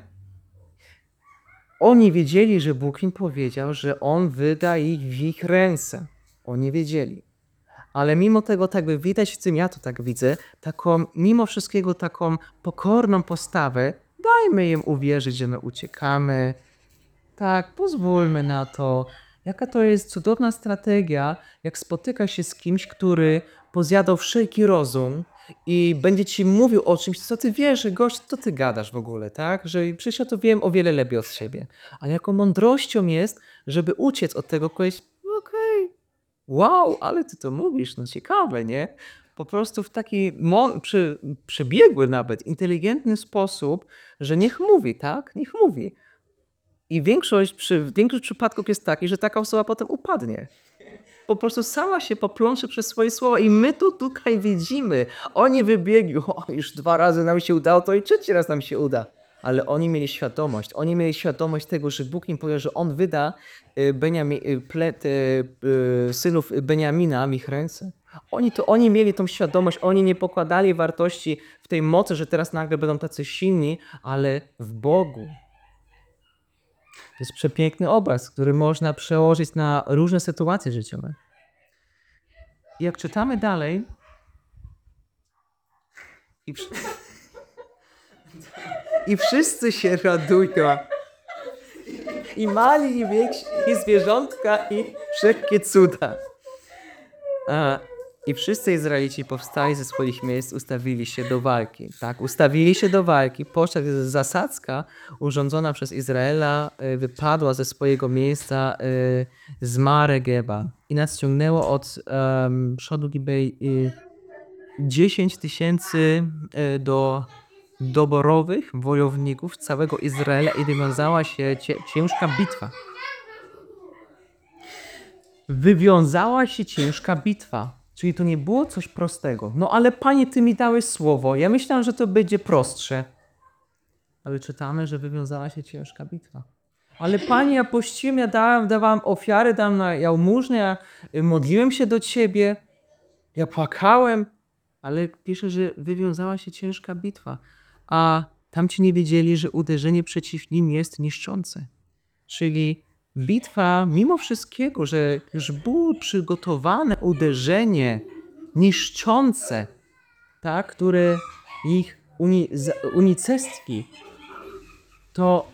Oni wiedzieli, że Bóg im powiedział, że On wyda ich w ich ręce. Oni wiedzieli. Ale mimo tego, tak by widać w tym, ja to tak widzę, taką, mimo wszystkiego taką pokorną postawę, dajmy im uwierzyć, że my uciekamy. Tak, pozwólmy na to. Jaka to jest cudowna strategia, jak spotyka się z kimś, który pozjadał wszelki rozum i będzie ci mówił o czymś, co ty wiesz, że gość, co ty gadasz w ogóle, tak? Że przecież ja to wiem o wiele lepiej od siebie. Ale jaką mądrością jest, żeby uciec od tego kogoś, okej, wow, ale ty to mówisz, no ciekawe, nie? Po prostu w taki mo- przy, przebiegły nawet, inteligentny sposób, że niech mówi, tak? Niech mówi. I większość, przy, większość przypadków jest taki, że taka osoba potem upadnie. Po prostu sama się poplącze przez swoje słowa i my to tutaj widzimy. Oni wybiegli, o, już dwa razy nam się udało, to i trzeci raz nam się uda. Ale oni mieli świadomość, oni mieli świadomość tego, że Bóg im powiedział, że On wyda y, Beniami, y, plet, y, y, synów Beniamina w ich ręce. Oni, to, oni mieli tą świadomość, oni nie pokładali wartości w tej mocy, że teraz nagle będą tacy silni, ale w Bogu. To jest przepiękny obraz, który można przełożyć na różne sytuacje życiowe. I jak czytamy dalej, i, wsz- i wszyscy się radują, i mali, i więksi, i zwierzątka, i wszelkie cuda. A, I wszyscy Izraelici powstali ze swoich miejsc, ustawili się do walki. Tak, ustawili się do walki, podczas gdy zasadzka urządzona przez Izraela y, wypadła ze swojego miejsca y, z Mare Geba i nadciągnęło od um, przodu Gibei y, dziesięć tysięcy y, do doborowych wojowników całego Izraela i wywiązała się cie, ciężka bitwa. Wywiązała się ciężka bitwa. Czyli to nie było coś prostego. No ale Panie, Ty mi dałeś słowo. Ja myślałem, że to będzie prostsze. Ale czytamy, że wywiązała się ciężka bitwa. Ale Panie, ja pościłem, ja dałem, dawałem ofiary, dałem na jałmużnę, ja y, modliłem się do Ciebie, ja płakałem, ale pisze, że wywiązała się ciężka bitwa. A tamci nie wiedzieli, że uderzenie przeciw nim jest niszczące. Czyli bitwa, mimo wszystkiego, że już było przygotowane uderzenie niszczące, tak, które ich uni, za- unicestwi, to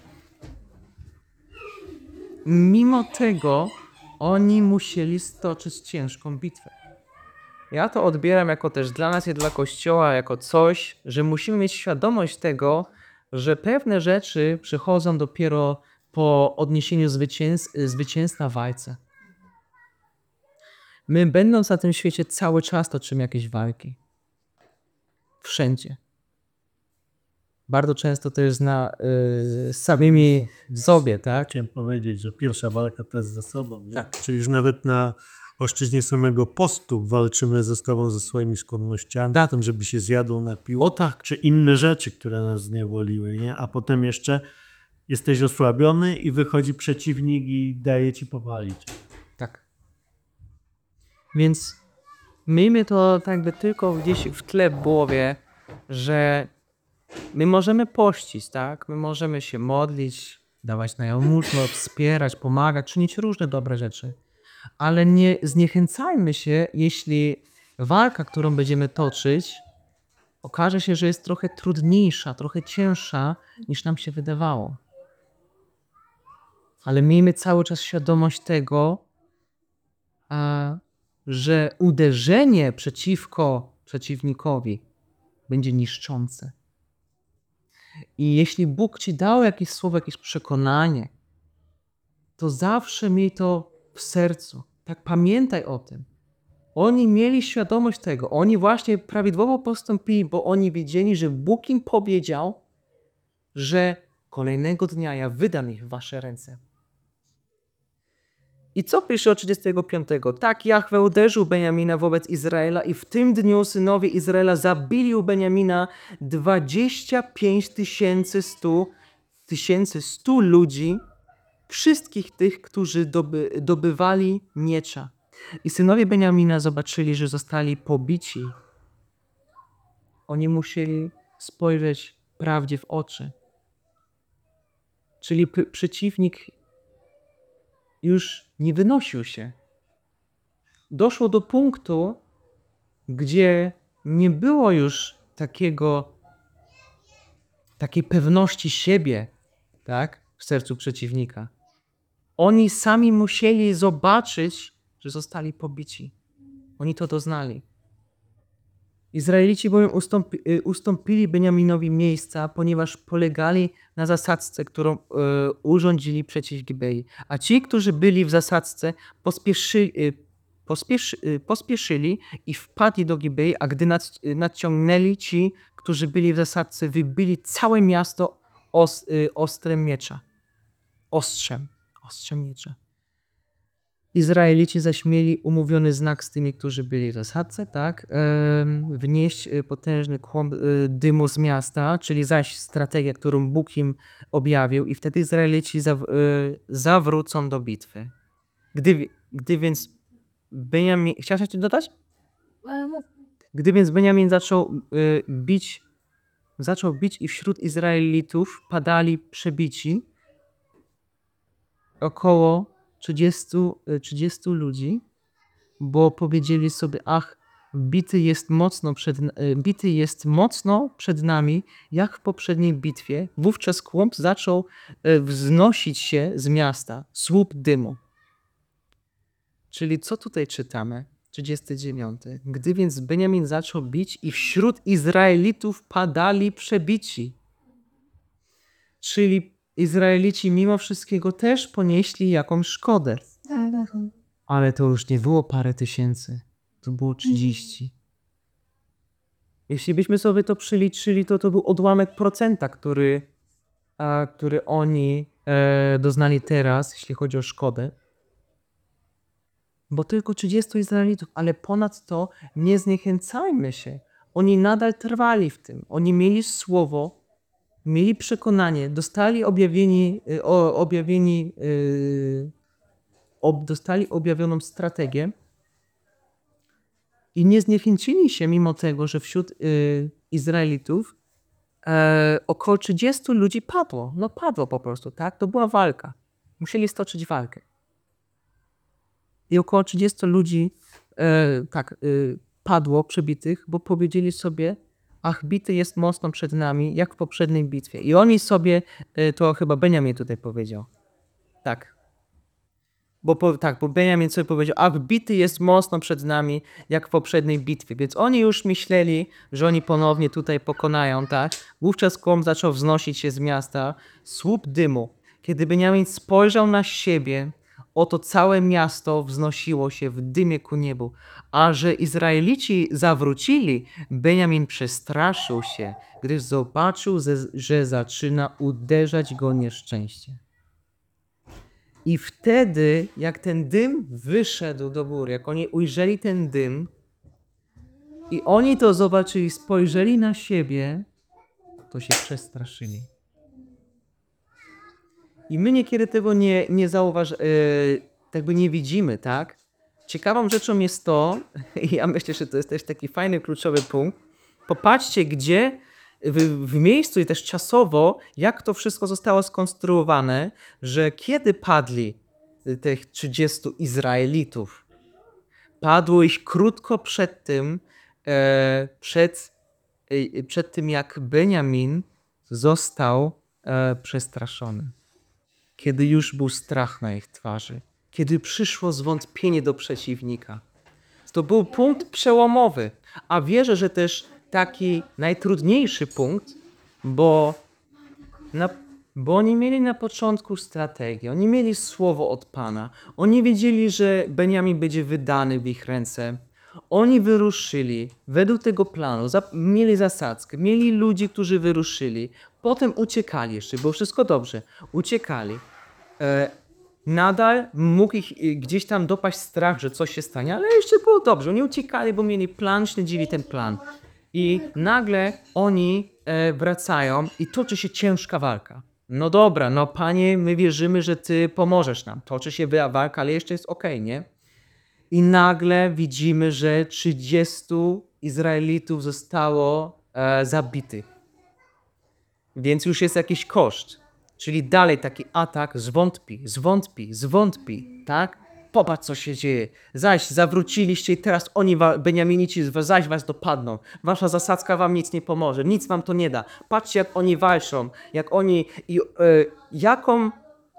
mimo tego oni musieli stoczyć ciężką bitwę. Ja to odbieram jako też dla nas i dla Kościoła jako coś, że musimy mieć świadomość tego, że pewne rzeczy przychodzą dopiero po odniesieniu zwycięs- zwycięstwa w walce. My będąc na tym świecie cały czas toczymy jakieś walki. Wszędzie. Bardzo często to jest na y, samymi sobie, tak? Chciałem powiedzieć, że pierwsza walka to jest ze sobą. Nie? Tak. Czyli już nawet na płaszczyźnie samego postu walczymy ze sobą, ze swoimi skłonnościami, Tak. tym, żeby się zjadł, napił, O tak. czy inne rzeczy, które nas zniewoliły, nie? A potem jeszcze jesteś osłabiony i wychodzi przeciwnik i daje ci powalić. Tak. Więc miejmy to tak jakby tylko gdzieś w tle w głowie, że my możemy pościć, tak? My możemy się modlić, dawać na jałmużnę, wspierać, pomagać, czynić różne dobre rzeczy. Ale nie zniechęcajmy się, jeśli walka, którą będziemy toczyć, okaże się, że jest trochę trudniejsza, trochę cięższa, niż nam się wydawało. Ale miejmy cały czas świadomość tego, a, że uderzenie przeciwko przeciwnikowi będzie niszczące. I jeśli Bóg ci dał jakieś słowo, jakieś przekonanie, to zawsze miej to w sercu. Tak, pamiętaj o tym. Oni mieli świadomość tego. Oni właśnie prawidłowo postąpili, bo oni wiedzieli, że Bóg im powiedział, że kolejnego dnia ja wydam ich w wasze ręce. I co pisze o trzydziestego piątego? Tak, Jahwe uderzył Beniamina wobec Izraela i w tym dniu synowie Izraela zabili u Beniamina dwadzieścia pięć tysięcy stu ludzi, wszystkich tych, którzy doby, dobywali miecza. I synowie Beniamina zobaczyli, że zostali pobici. Oni musieli spojrzeć prawdzie w oczy. Czyli p- przeciwnik już nie wynosił się. Doszło do punktu, gdzie nie było już takiego, takiej pewności siebie, tak, w sercu przeciwnika. Oni sami musieli zobaczyć, że zostali pobici. Oni to doznali. Izraelici bowiem ustąpi, y, ustąpili Beniaminowi miejsca, ponieważ polegali na zasadzce, którą y, urządzili przeciw Gibei. A ci, którzy byli w zasadzce, pospieszy, y, pospieszy, y, pospieszyli i wpadli do Gibei, a gdy nad, y, nadciągnęli ci, którzy byli w zasadzce, wybili całe miasto os, y, ostrem miecza. Ostrzem. Ostrzem miecza. Izraelici zaś mieli umówiony znak z tymi, którzy byli w zasadce, tak, em, wnieść e, potężny kłąb e, dymu z miasta, czyli zaś strategia, którą Bóg im objawił i wtedy Izraelici zaw, e, zawrócą do bitwy. Gdy, gdy więc Beniamin... Chciałeś coś dodać? Gdy więc Beniamin zaczął e, bić, zaczął bić i wśród Izraelitów padali przebici około trzydziestu, trzydziestu ludzi, bo powiedzieli sobie, ach, bity jest mocno przed, bity jest mocno przed nami, jak w poprzedniej bitwie. Wówczas kłąb zaczął wznosić się z miasta, słup dymu. Czyli co tutaj czytamy? trzydziesty dziewiąty. Gdy więc Beniamin zaczął bić i wśród Izraelitów padali przebici. Czyli Izraelici mimo wszystkiego też ponieśli jakąś szkodę. Ale to już nie było parę tysięcy. To było trzydzieści. Jeśli byśmy sobie to przeliczyli, to to był odłamek procenta, który, a, który oni e, doznali teraz, jeśli chodzi o szkodę. Bo tylko trzydziestu Izraelitów, ale ponadto nie zniechęcajmy się. Oni nadal trwali w tym. Oni mieli słowo, mieli przekonanie, dostali objawieni, o, objawieni, yy, ob, dostali objawioną strategię i nie zniechęcili się mimo tego, że wśród yy, Izraelitów e, około trzydziestu ludzi padło. No padło po prostu, tak? To była walka. musieli stoczyć walkę. I około trzydziestu ludzi e, tak, e, padło przebitych, bo powiedzieli sobie, ach, bity jest mocno przed nami, jak w poprzedniej bitwie. I oni sobie, e, to chyba Beniamin tutaj powiedział. Tak. Bo po, tak, bo Beniamin sobie powiedział, ach, bity jest mocno przed nami, jak w poprzedniej bitwie. Więc oni już myśleli, że oni ponownie tutaj pokonają, tak? Wówczas kłom zaczął wznosić się z miasta, słup dymu. Kiedy Beniamin spojrzał na siebie, oto całe miasto wznosiło się w dymie ku niebu. A że Izraelici zawrócili, Beniamin przestraszył się, gdyż zobaczył, że zaczyna uderzać go nieszczęście. I wtedy, jak ten dym wyszedł do góry, jak oni ujrzeli ten dym i oni to zobaczyli, spojrzeli na siebie, to się przestraszyli. I my niekiedy tego nie, nie zauważ, yy, tak by nie widzimy, tak? Ciekawą rzeczą jest to, i ja myślę, że to jest też taki fajny, kluczowy punkt, popatrzcie, gdzie w, w miejscu i też czasowo, jak to wszystko zostało skonstruowane, że kiedy padli tych trzydziestu Izraelitów, padło ich krótko przed tym, e, przed, e, przed tym, jak Beniamin został e, przestraszony. Kiedy już był strach na ich twarzy, kiedy przyszło zwątpienie do przeciwnika. To był punkt przełomowy, a wierzę, że też taki najtrudniejszy punkt, bo, na, bo oni mieli na początku strategię, oni mieli słowo od Pana, oni wiedzieli, że Beniamin będzie wydany w ich ręce. Oni wyruszyli według tego planu, za, mieli zasadzkę, mieli ludzi, którzy wyruszyli, potem uciekali jeszcze, było wszystko dobrze, uciekali. E, nadal mógł ich gdzieś tam dopaść strach, że coś się stanie, ale jeszcze było dobrze, oni uciekali, bo mieli plan, śledzili ten plan. I nagle oni e, wracają i toczy się ciężka walka. No dobra, no Panie, my wierzymy, że Ty pomożesz nam. Toczy się walka, ale jeszcze jest okej, nie? I nagle widzimy, że trzydziestu Izraelitów zostało e, zabitych. Więc już jest jakiś koszt. Czyli dalej taki atak zwątpi, zwątpi, zwątpi, tak? Popatrz, co się dzieje. Zaś zawróciliście i teraz oni, Beniaminici, zaś was dopadną. Wasza zasadzka wam nic nie pomoże, nic wam to nie da. Patrzcie, jak oni walczą, jak oni, i, e, jaką,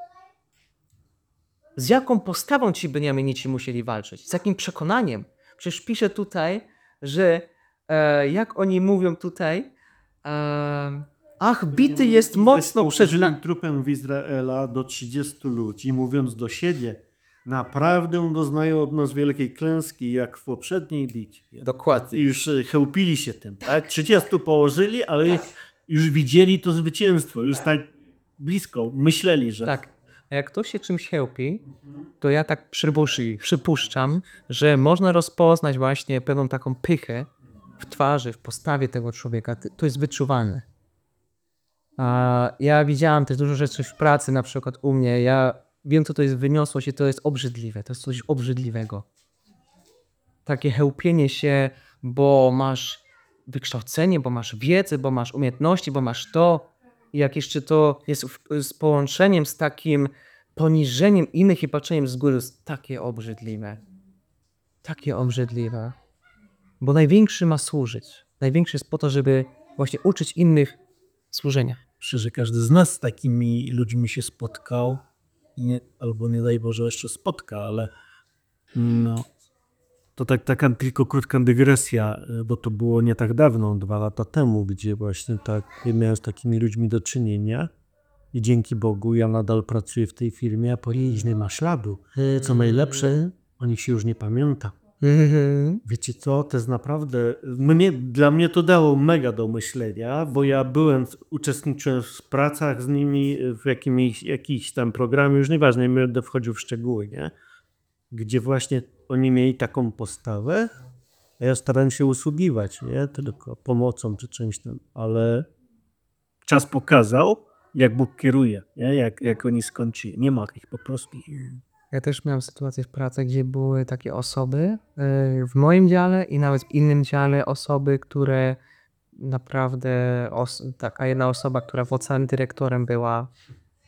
z jaką postawą ci Beniaminici musieli walczyć, z jakim przekonaniem. Przecież pisze tutaj, że e, jak oni mówią tutaj, e, ach, bity jest mocno przed nami. trupem w Izraela do trzydziestu ludzi, mówiąc do siebie, naprawdę doznają od nas wielkiej klęski, jak w poprzedniej bitwie. Dokładnie. I już chełpili się tym, tak? trzydziestu położyli, ale już widzieli to zwycięstwo, już tak blisko, myśleli, że... Tak. A jak ktoś się czymś chełpi, to ja tak przypuszczam, przypuszczam, że można rozpoznać właśnie pewną taką pychę w twarzy, w postawie tego człowieka. To jest wyczuwalne. A ja widziałam też dużo rzeczy w pracy, na przykład u mnie. Ja wiem, co to jest wyniosłość i to jest obrzydliwe. To jest coś obrzydliwego. Takie chełpienie się, bo masz wykształcenie, bo masz wiedzę, bo masz umiejętności, bo masz to. I jak jeszcze to jest w, z połączeniem z takim poniżeniem innych i patrzeniem z góry, jest takie obrzydliwe. Takie obrzydliwe. Bo największy ma służyć. Największy jest po to, żeby właśnie uczyć innych służenia. Myślę, że każdy z nas z takimi ludźmi się spotkał, nie, albo nie daj Boże jeszcze spotka, ale no, to tak, taka tylko krótka dygresja, bo to było nie tak dawno, dwa lata temu, gdzie właśnie tak miałem z takimi ludźmi do czynienia i dzięki Bogu ja nadal pracuję w tej firmie, a po niej nie ma śladu. Co najlepsze, o nich się już nie pamięta. Mhm. Wiecie co, to jest naprawdę, mnie, dla mnie to dało mega do myślenia, bo ja byłem, uczestniczyłem w pracach z nimi w jakimś, jakiś tam programie, już nieważne, nie będę wchodził w szczegóły, nie? Gdzie właśnie oni mieli taką postawę, a ja starałem się usługiwać, nie? Tylko pomocą czy czymś tam, ale czas pokazał, jak Bóg kieruje, nie? Jak, jak oni skończyli. Nie ma ich po prostu. Ja też miałem sytuację w pracy, gdzie były takie osoby yy, w moim dziale i nawet w innym dziale osoby, które naprawdę, os- taka jedna osoba, która w ocenie dyrektorem była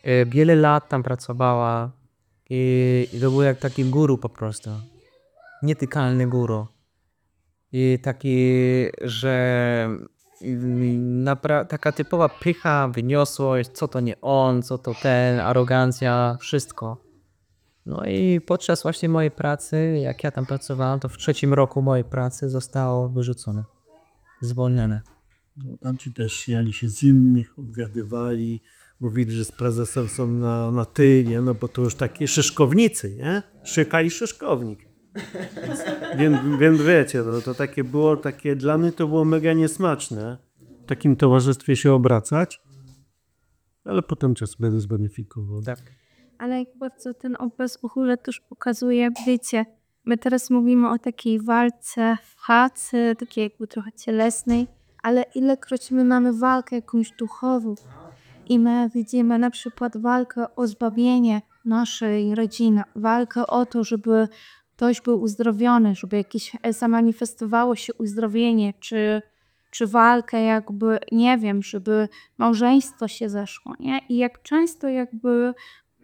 E, Wiele lat tam pracowała i, i to był jak taki guru po prostu. Nietykalny guru. I taki, że mm, napra- taka typowa pycha, wyniosłość, co to nie on, co to ten, arogancja, wszystko. No i podczas właśnie mojej pracy, jak ja tam pracowałem, to w trzecim roku mojej pracy zostało wyrzucone, zwolnione. No, tamci też śmiali się z innych, obgadywali, mówili, że z prezesem są na, na ty, nie? No bo to już takie szyszkownicy, nie? Szykali szyszkownik. Więc, więc wiecie, no, to takie było, takie dla mnie to było mega niesmaczne w takim towarzystwie się obracać, ale potem czas będę zweryfikował. Tak. Ale jak bardzo ten obraz w ogóle też pokazuje, wiecie, my teraz mówimy o takiej walce w chacie, takiej jakby trochę cielesnej, ale ilekroć my mamy walkę jakąś duchową i my widzimy na przykład walkę o zbawienie naszej rodziny, walkę o to, żeby ktoś był uzdrowiony, żeby jakieś zamanifestowało się uzdrowienie, czy, czy walkę jakby, nie wiem, żeby małżeństwo się zeszło, nie? I jak często jakby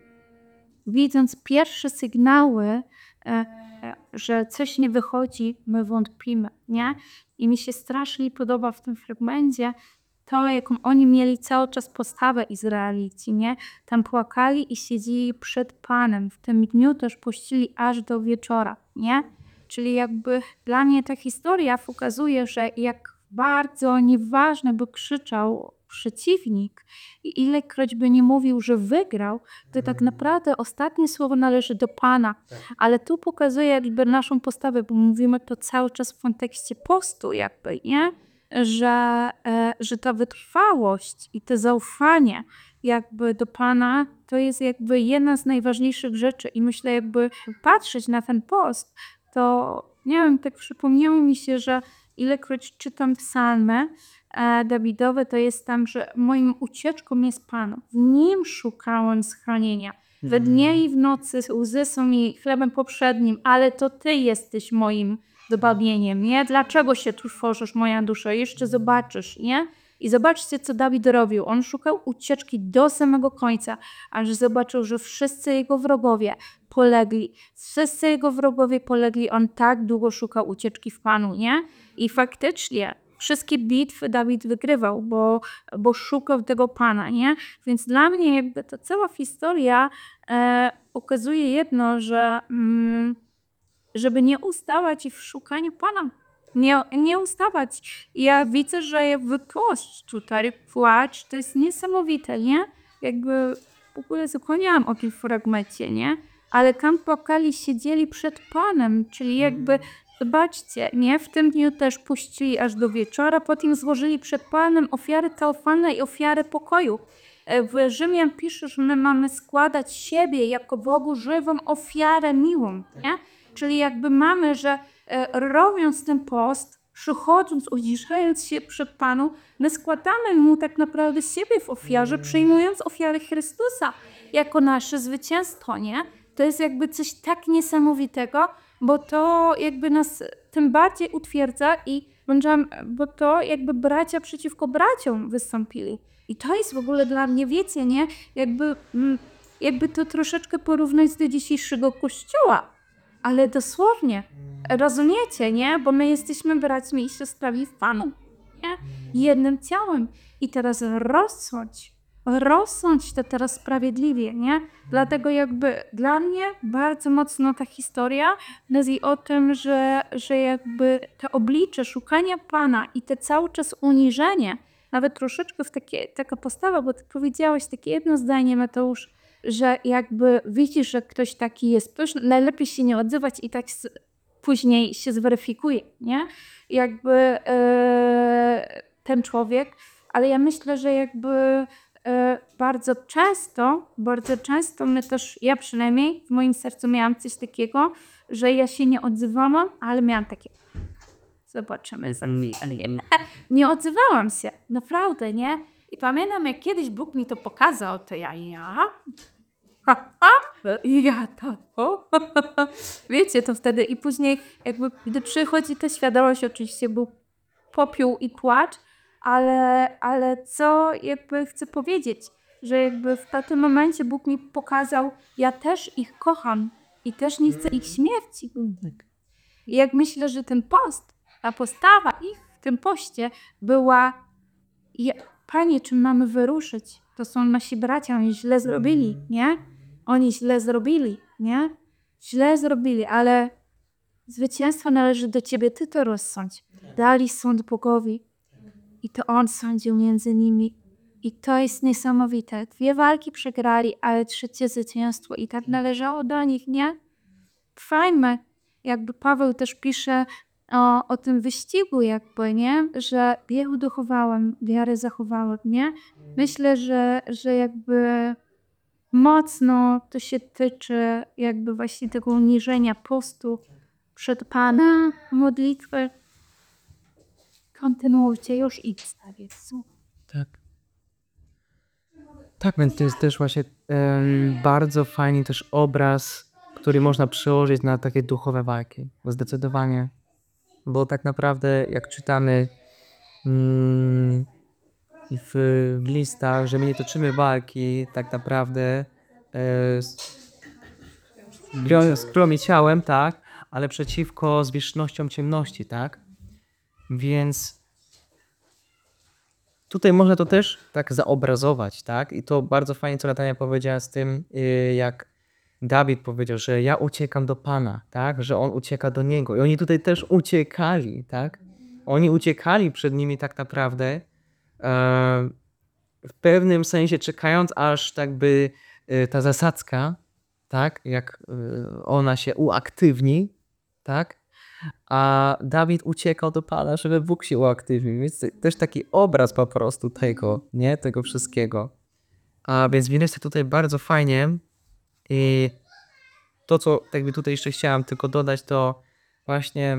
widząc pierwsze sygnały, e, że coś nie wychodzi, my wątpimy, nie? I mi się strasznie podoba w tym fragmencie to, jaką oni mieli cały czas postawę Izraelici, nie? Tam płakali i siedzieli przed Panem. W tym dniu też pościli aż do wieczora, nie? Czyli jakby dla mnie ta historia pokazuje, że jak bardzo nieważne by krzyczał przeciwnik i ilekroć by nie mówił, że wygrał, to tak naprawdę ostatnie słowo należy do Pana. Ale tu pokazuje jakby naszą postawę, bo mówimy to cały czas w kontekście postu jakby, nie? Że, e, że ta wytrwałość i to zaufanie jakby do Pana to jest jakby jedna z najważniejszych rzeczy i myślę jakby patrzeć na ten post, to nie wiem, tak przypomniało mi się, że ilekroć czytam psalmy e, Dawidowe, to jest tam, że moim ucieczką jest Pan. W Nim szukałem schronienia. We dnie i w nocy łzy są mi chlebem poprzednim, ale to Ty jesteś moim zbawieniem, nie? Dlaczego się tu tworzysz, moja dusza? Jeszcze zobaczysz, nie? I zobaczcie, co Dawid robił. On szukał ucieczki do samego końca, aż zobaczył, że wszyscy jego wrogowie polegli. Wszyscy jego wrogowie polegli. On tak długo szukał ucieczki w Panu, nie? I faktycznie wszystkie bitwy Dawid wygrywał, bo, bo szukał tego Pana, nie? Więc dla mnie jakby ta cała historia e, pokazuje jedno, że mm, żeby nie ustawać w szukaniu Pana. Nie, nie ustawać. Ja widzę, że jakby płaszcz tutaj, płacz, to jest niesamowite, nie? Jakby w ogóle zapomniałam o tym fragmencie, nie? Ale tam płakali, siedzieli przed Panem, czyli jakby, zobaczcie, nie? W tym dniu też puścili aż do wieczora, potem złożyli przed Panem ofiary teofalne i ofiary pokoju. W Rzymian pisze, że my mamy składać siebie jako Bogu żywą ofiarę miłą, nie? Czyli jakby mamy, że e, robiąc ten post, przychodząc, uciszając się przed Panu, my składamy Mu tak naprawdę siebie w ofierze, przyjmując ofiarę Chrystusa jako nasze zwycięstwo, nie? To jest jakby coś tak niesamowitego, bo to jakby nas tym bardziej utwierdza i będziemy, bo to jakby bracia przeciwko braciom wystąpili. I to jest w ogóle dla mnie, wiecie, nie? Jakby, jakby to troszeczkę porównać do dzisiejszego kościoła. Ale dosłownie, rozumiecie, nie? Bo my jesteśmy braćmi i siostrami w Panu, nie? Jednym ciałem. I teraz rozsądź, rozsądź to teraz sprawiedliwie, nie? Dlatego jakby dla mnie bardzo mocno ta historia mówi o tym, że, że jakby to oblicze szukania Pana i te cały czas uniżenie, nawet troszeczkę w takie, taka postawa, bo ty powiedziałeś takie jedno zdanie, Mateusz, że jakby widzisz, że ktoś taki jest, to już najlepiej się nie odzywać i tak z, później się zweryfikuje, nie? Jakby e, ten człowiek, ale ja myślę, że jakby e, bardzo często, bardzo często my też, ja przynajmniej w moim sercu miałam coś takiego, że ja się nie odzywałam, ale miałam takie zobaczymy za mnie, ale nie, nie odzywałam się, naprawdę, nie? I pamiętam, jak kiedyś Bóg mi to pokazał, to ja, ja, ha, ha, ja to, o, wiecie, to wtedy i później jakby, gdy przychodzi ta świadomość, oczywiście był popiół i płacz, ale, ale co jakby chcę powiedzieć, że jakby w tym momencie Bóg mi pokazał, ja też ich kocham i też nie chcę ich śmierci. I jak myślę, że ten post, ta postawa ich w tym poście była, ja, Panie, czym mamy wyruszyć? To są nasi bracia, oni źle zrobili, nie? Oni źle zrobili, nie? Źle zrobili, ale zwycięstwo należy do Ciebie, Ty to rozsądź. Dali sąd Bogowi i to On sądził między nimi. I to jest niesamowite. Dwie walki przegrali, ale trzecie zwycięstwo i tak należało do nich, nie? Fajne. Jakby Paweł też pisze o, o tym wyścigu jakby, nie? Że bieg dochowałem, wiarę zachowałem, nie? Myślę, że, że jakby mocno to się tyczy jakby właśnie tego uniżenia postu przed Panem, modlitwy. Kontynuujcie już i wstawię. Tak. Tak, więc to jest też właśnie em, bardzo fajny też obraz, który można przełożyć na takie duchowe walki. Bo zdecydowanie. Bo tak naprawdę jak czytamy mm, w, w listach, że my nie toczymy walki tak naprawdę e, z, gro- z krwią i ciałem, tak, ale przeciwko zwierzchnościom ciemności, tak? Więc tutaj można to też tak zaobrazować, tak? I to bardzo fajnie, co Natania powiedziała z tym, y, jak Dawid powiedział, że ja uciekam do Pana, tak? Że on ucieka do Niego. I oni tutaj też uciekali, tak? Oni uciekali przed nimi tak naprawdę e, w pewnym sensie czekając, aż tak by y, ta zasadzka, tak? Jak y, ona się uaktywni, tak? A Dawid uciekał do Pana, żeby Bóg się uaktywnił. Więc też taki obraz po prostu tego, nie? Tego wszystkiego. A więc widzicie tutaj bardzo fajnie. I to, co jakby tutaj jeszcze chciałem tylko dodać, to właśnie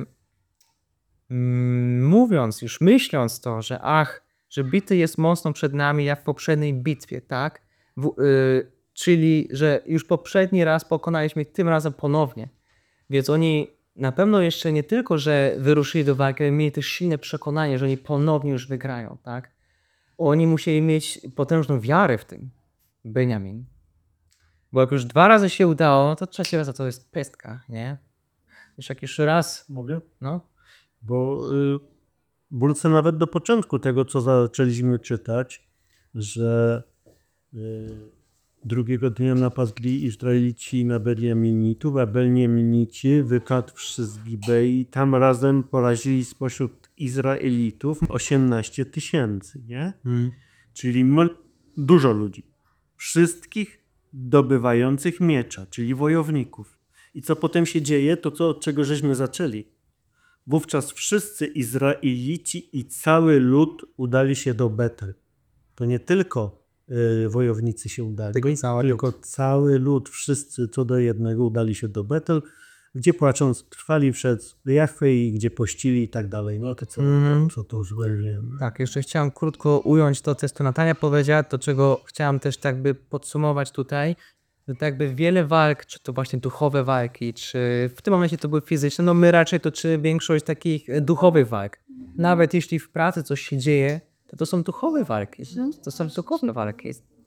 mm, mówiąc, już myśląc to, że ach, że bity jest mocno przed nami jak w poprzedniej bitwie, tak? W, y, czyli, że już poprzedni raz pokonaliśmy, tym razem ponownie. Więc oni na pewno jeszcze nie tylko, że wyruszyli do walki, ale mieli też silne przekonanie, że oni ponownie już wygrają, tak? Oni musieli mieć potężną wiarę w tym, Beniamin. Bo jak już dwa razy się udało, no to trzeci raz to jest pestka, nie? Już jak jeszcze raz, Mogę? no. Bo y, wrócę nawet do początku tego, co zaczęliśmy czytać, że y, drugiego dnia napadli Izraelici na Beniaminitów, a Beniaminici wykradłszy z Gibei, tam razem porazili spośród Izraelitów osiemnaście tysięcy, nie? Hmm. Czyli mo- dużo ludzi. Wszystkich dobywających miecza, czyli wojowników. I co potem się dzieje, to co, od czego żeśmy zaczęli. Wówczas wszyscy Izraelici i cały lud udali się do Betel. To nie tylko y, wojownicy się udali, Tylko i cały tylko lud. cały lud, wszyscy co do jednego udali się do Betel, gdzie płacząc trwali przed Jahwe i gdzie pościli i tak dalej. No to co, Mhm. co to już będzie. Tak, jeszcze chciałem krótko ująć to, co Natania powiedziała, to czego chciałem też tak by podsumować tutaj, że tak by wiele walk, czy to właśnie duchowe walki, czy w tym momencie to były fizyczne, no my raczej toczymy większość takich e, duchowych walk. Nawet jeśli w pracy coś się dzieje, to to są duchowe walki, to są duchowe walki.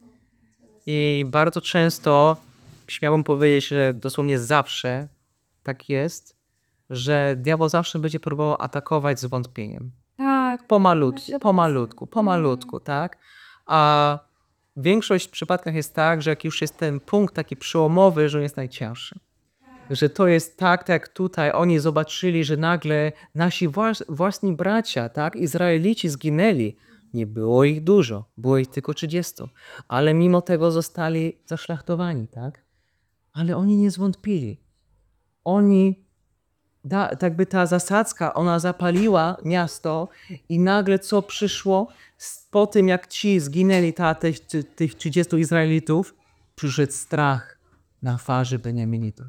I bardzo często, śmiałbym powiedzieć, że dosłownie zawsze tak jest, że diabeł zawsze będzie próbował atakować z wątpieniem. Tak. Pomalutku, pomalutku, pomalutku, tak? A większość w przypadkach jest tak, że jak już jest ten punkt taki przełomowy, że on jest najcięższy. Że to jest tak, tak jak tutaj oni zobaczyli, że nagle nasi włas- własni bracia, tak, Izraelici zginęli. Nie było ich dużo, było ich tylko trzydziestu, ale mimo tego zostali zaszlachtowani, tak? Ale oni nie zwątpili. Oni Da, tak by ta zasadzka, ona zapaliła miasto i nagle co przyszło? S- Po tym jak ci zginęli, ta, tych, ty- tych trzydziestu Izraelitów, przyszedł strach na twarzy Beniaminitów.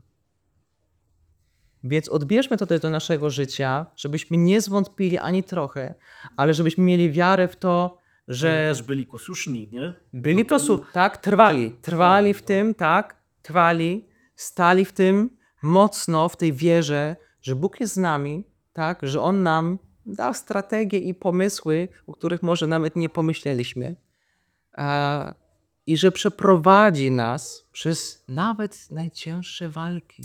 Więc odbierzmy to też do naszego życia, żebyśmy nie zwątpili ani trochę, ale żebyśmy mieli wiarę w to, że Też byli posłuszni, nie? byli posłu, tak, trwali, trwali w tym, tak, trwali, stali w tym mocno, w tej wierze, że Bóg jest z nami, tak, że On nam dał strategie i pomysły, o których może nawet nie pomyśleliśmy. A i że przeprowadzi nas przez nawet najcięższe walki.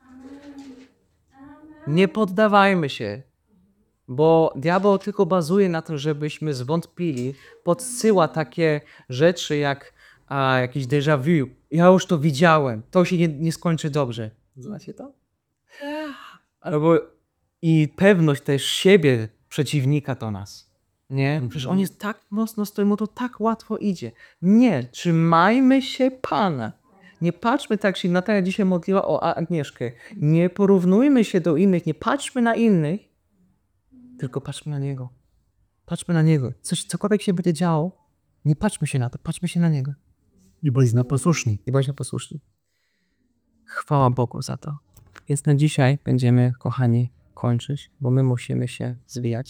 Nie poddawajmy się, bo diabeł tylko bazuje na tym, żebyśmy zwątpili, podsyła takie rzeczy jak a, jakiś déjà vu. Ja już to widziałem, to się nie, nie skończy dobrze. Znacie to? Albo i pewność też siebie przeciwnika do nas. Nie? Przecież on jest tak mocno stoi, mu to tak łatwo idzie. Nie, trzymajmy się Pana. Nie patrzmy tak, jak Natalia dzisiaj modliła o Agnieszkę. Nie porównujmy się do innych, nie patrzmy na innych, tylko patrzmy na Niego. Patrzmy na Niego. Coś, cokolwiek się będzie działo, nie patrzmy się na to, patrzmy się na Niego. I bądź posłuszni. I bądźmy posłuszni. Chwała Bogu za to. Więc na dzisiaj będziemy, kochani, kończyć, bo my musimy się zwijać.